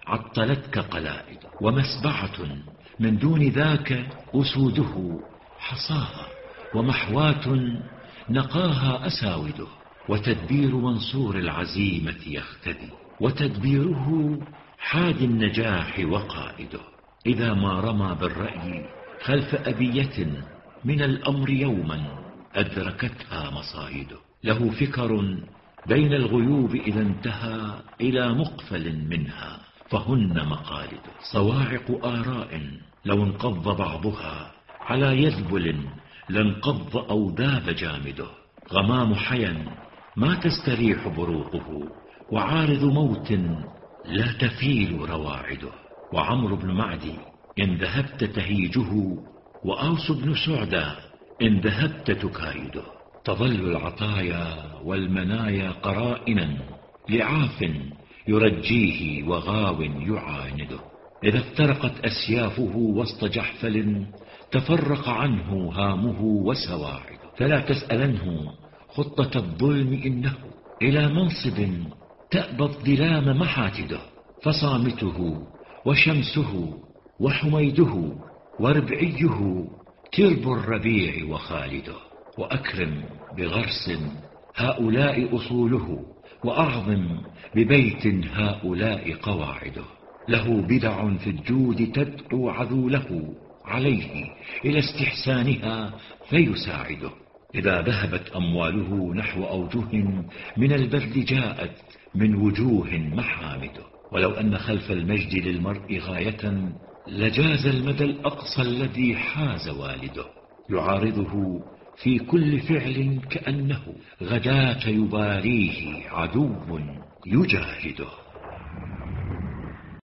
عطلتك قلائد، ومسبعة من دون ذاك أسوده حصاها، ومحوات نقاها أساوده، وتدبير منصور العزيمة يختدي، وتدبيره حاد النجاح وقائده. إذا ما رمى بالرأي خلف أبية من الأمر يوما أدركتها مصائده. له فكر بين الغيوب إذا انتهى إلى مقفل منها فهن مقالد. صواعق آراء لو انقض بعضها على يذبل لانقض أو ذاب جامده. غمام حيا ما تستريح بروقه، وعارض موت لا تفيل رواعده. وعمرو بن معدي إن ذهبت تهيجه، وأوس بن سعدى إن ذهبت تكايده. تظل العطايا والمنايا قرائنا لعاف يرجيه وغاو يعانده. إذا افترقت أسيافه وسط جحفل تفرق عنه هامه وسواعده. فلا تسألنه خطة الظلم إنه إلى منصب تأبى الظلام محاتده. فصامته وشمسه وحميده وربعيه ترب الربيع وخالده. وأكرم بغرس هؤلاء أصوله، وأعظم ببيت هؤلاء قواعده. له بدع في الجود تدعو عذوله عليه إلى استحسانها فيساعده. إذا ذهبت أمواله نحو أوجه من البذل جاءت من وجوه محامده. ولو أن خلف المجد للمرء غاية لجاز المدى الأقصى الذي حاز والده. يعارضه في كل فعل كأنه غداة يباريه عدو يجاهده.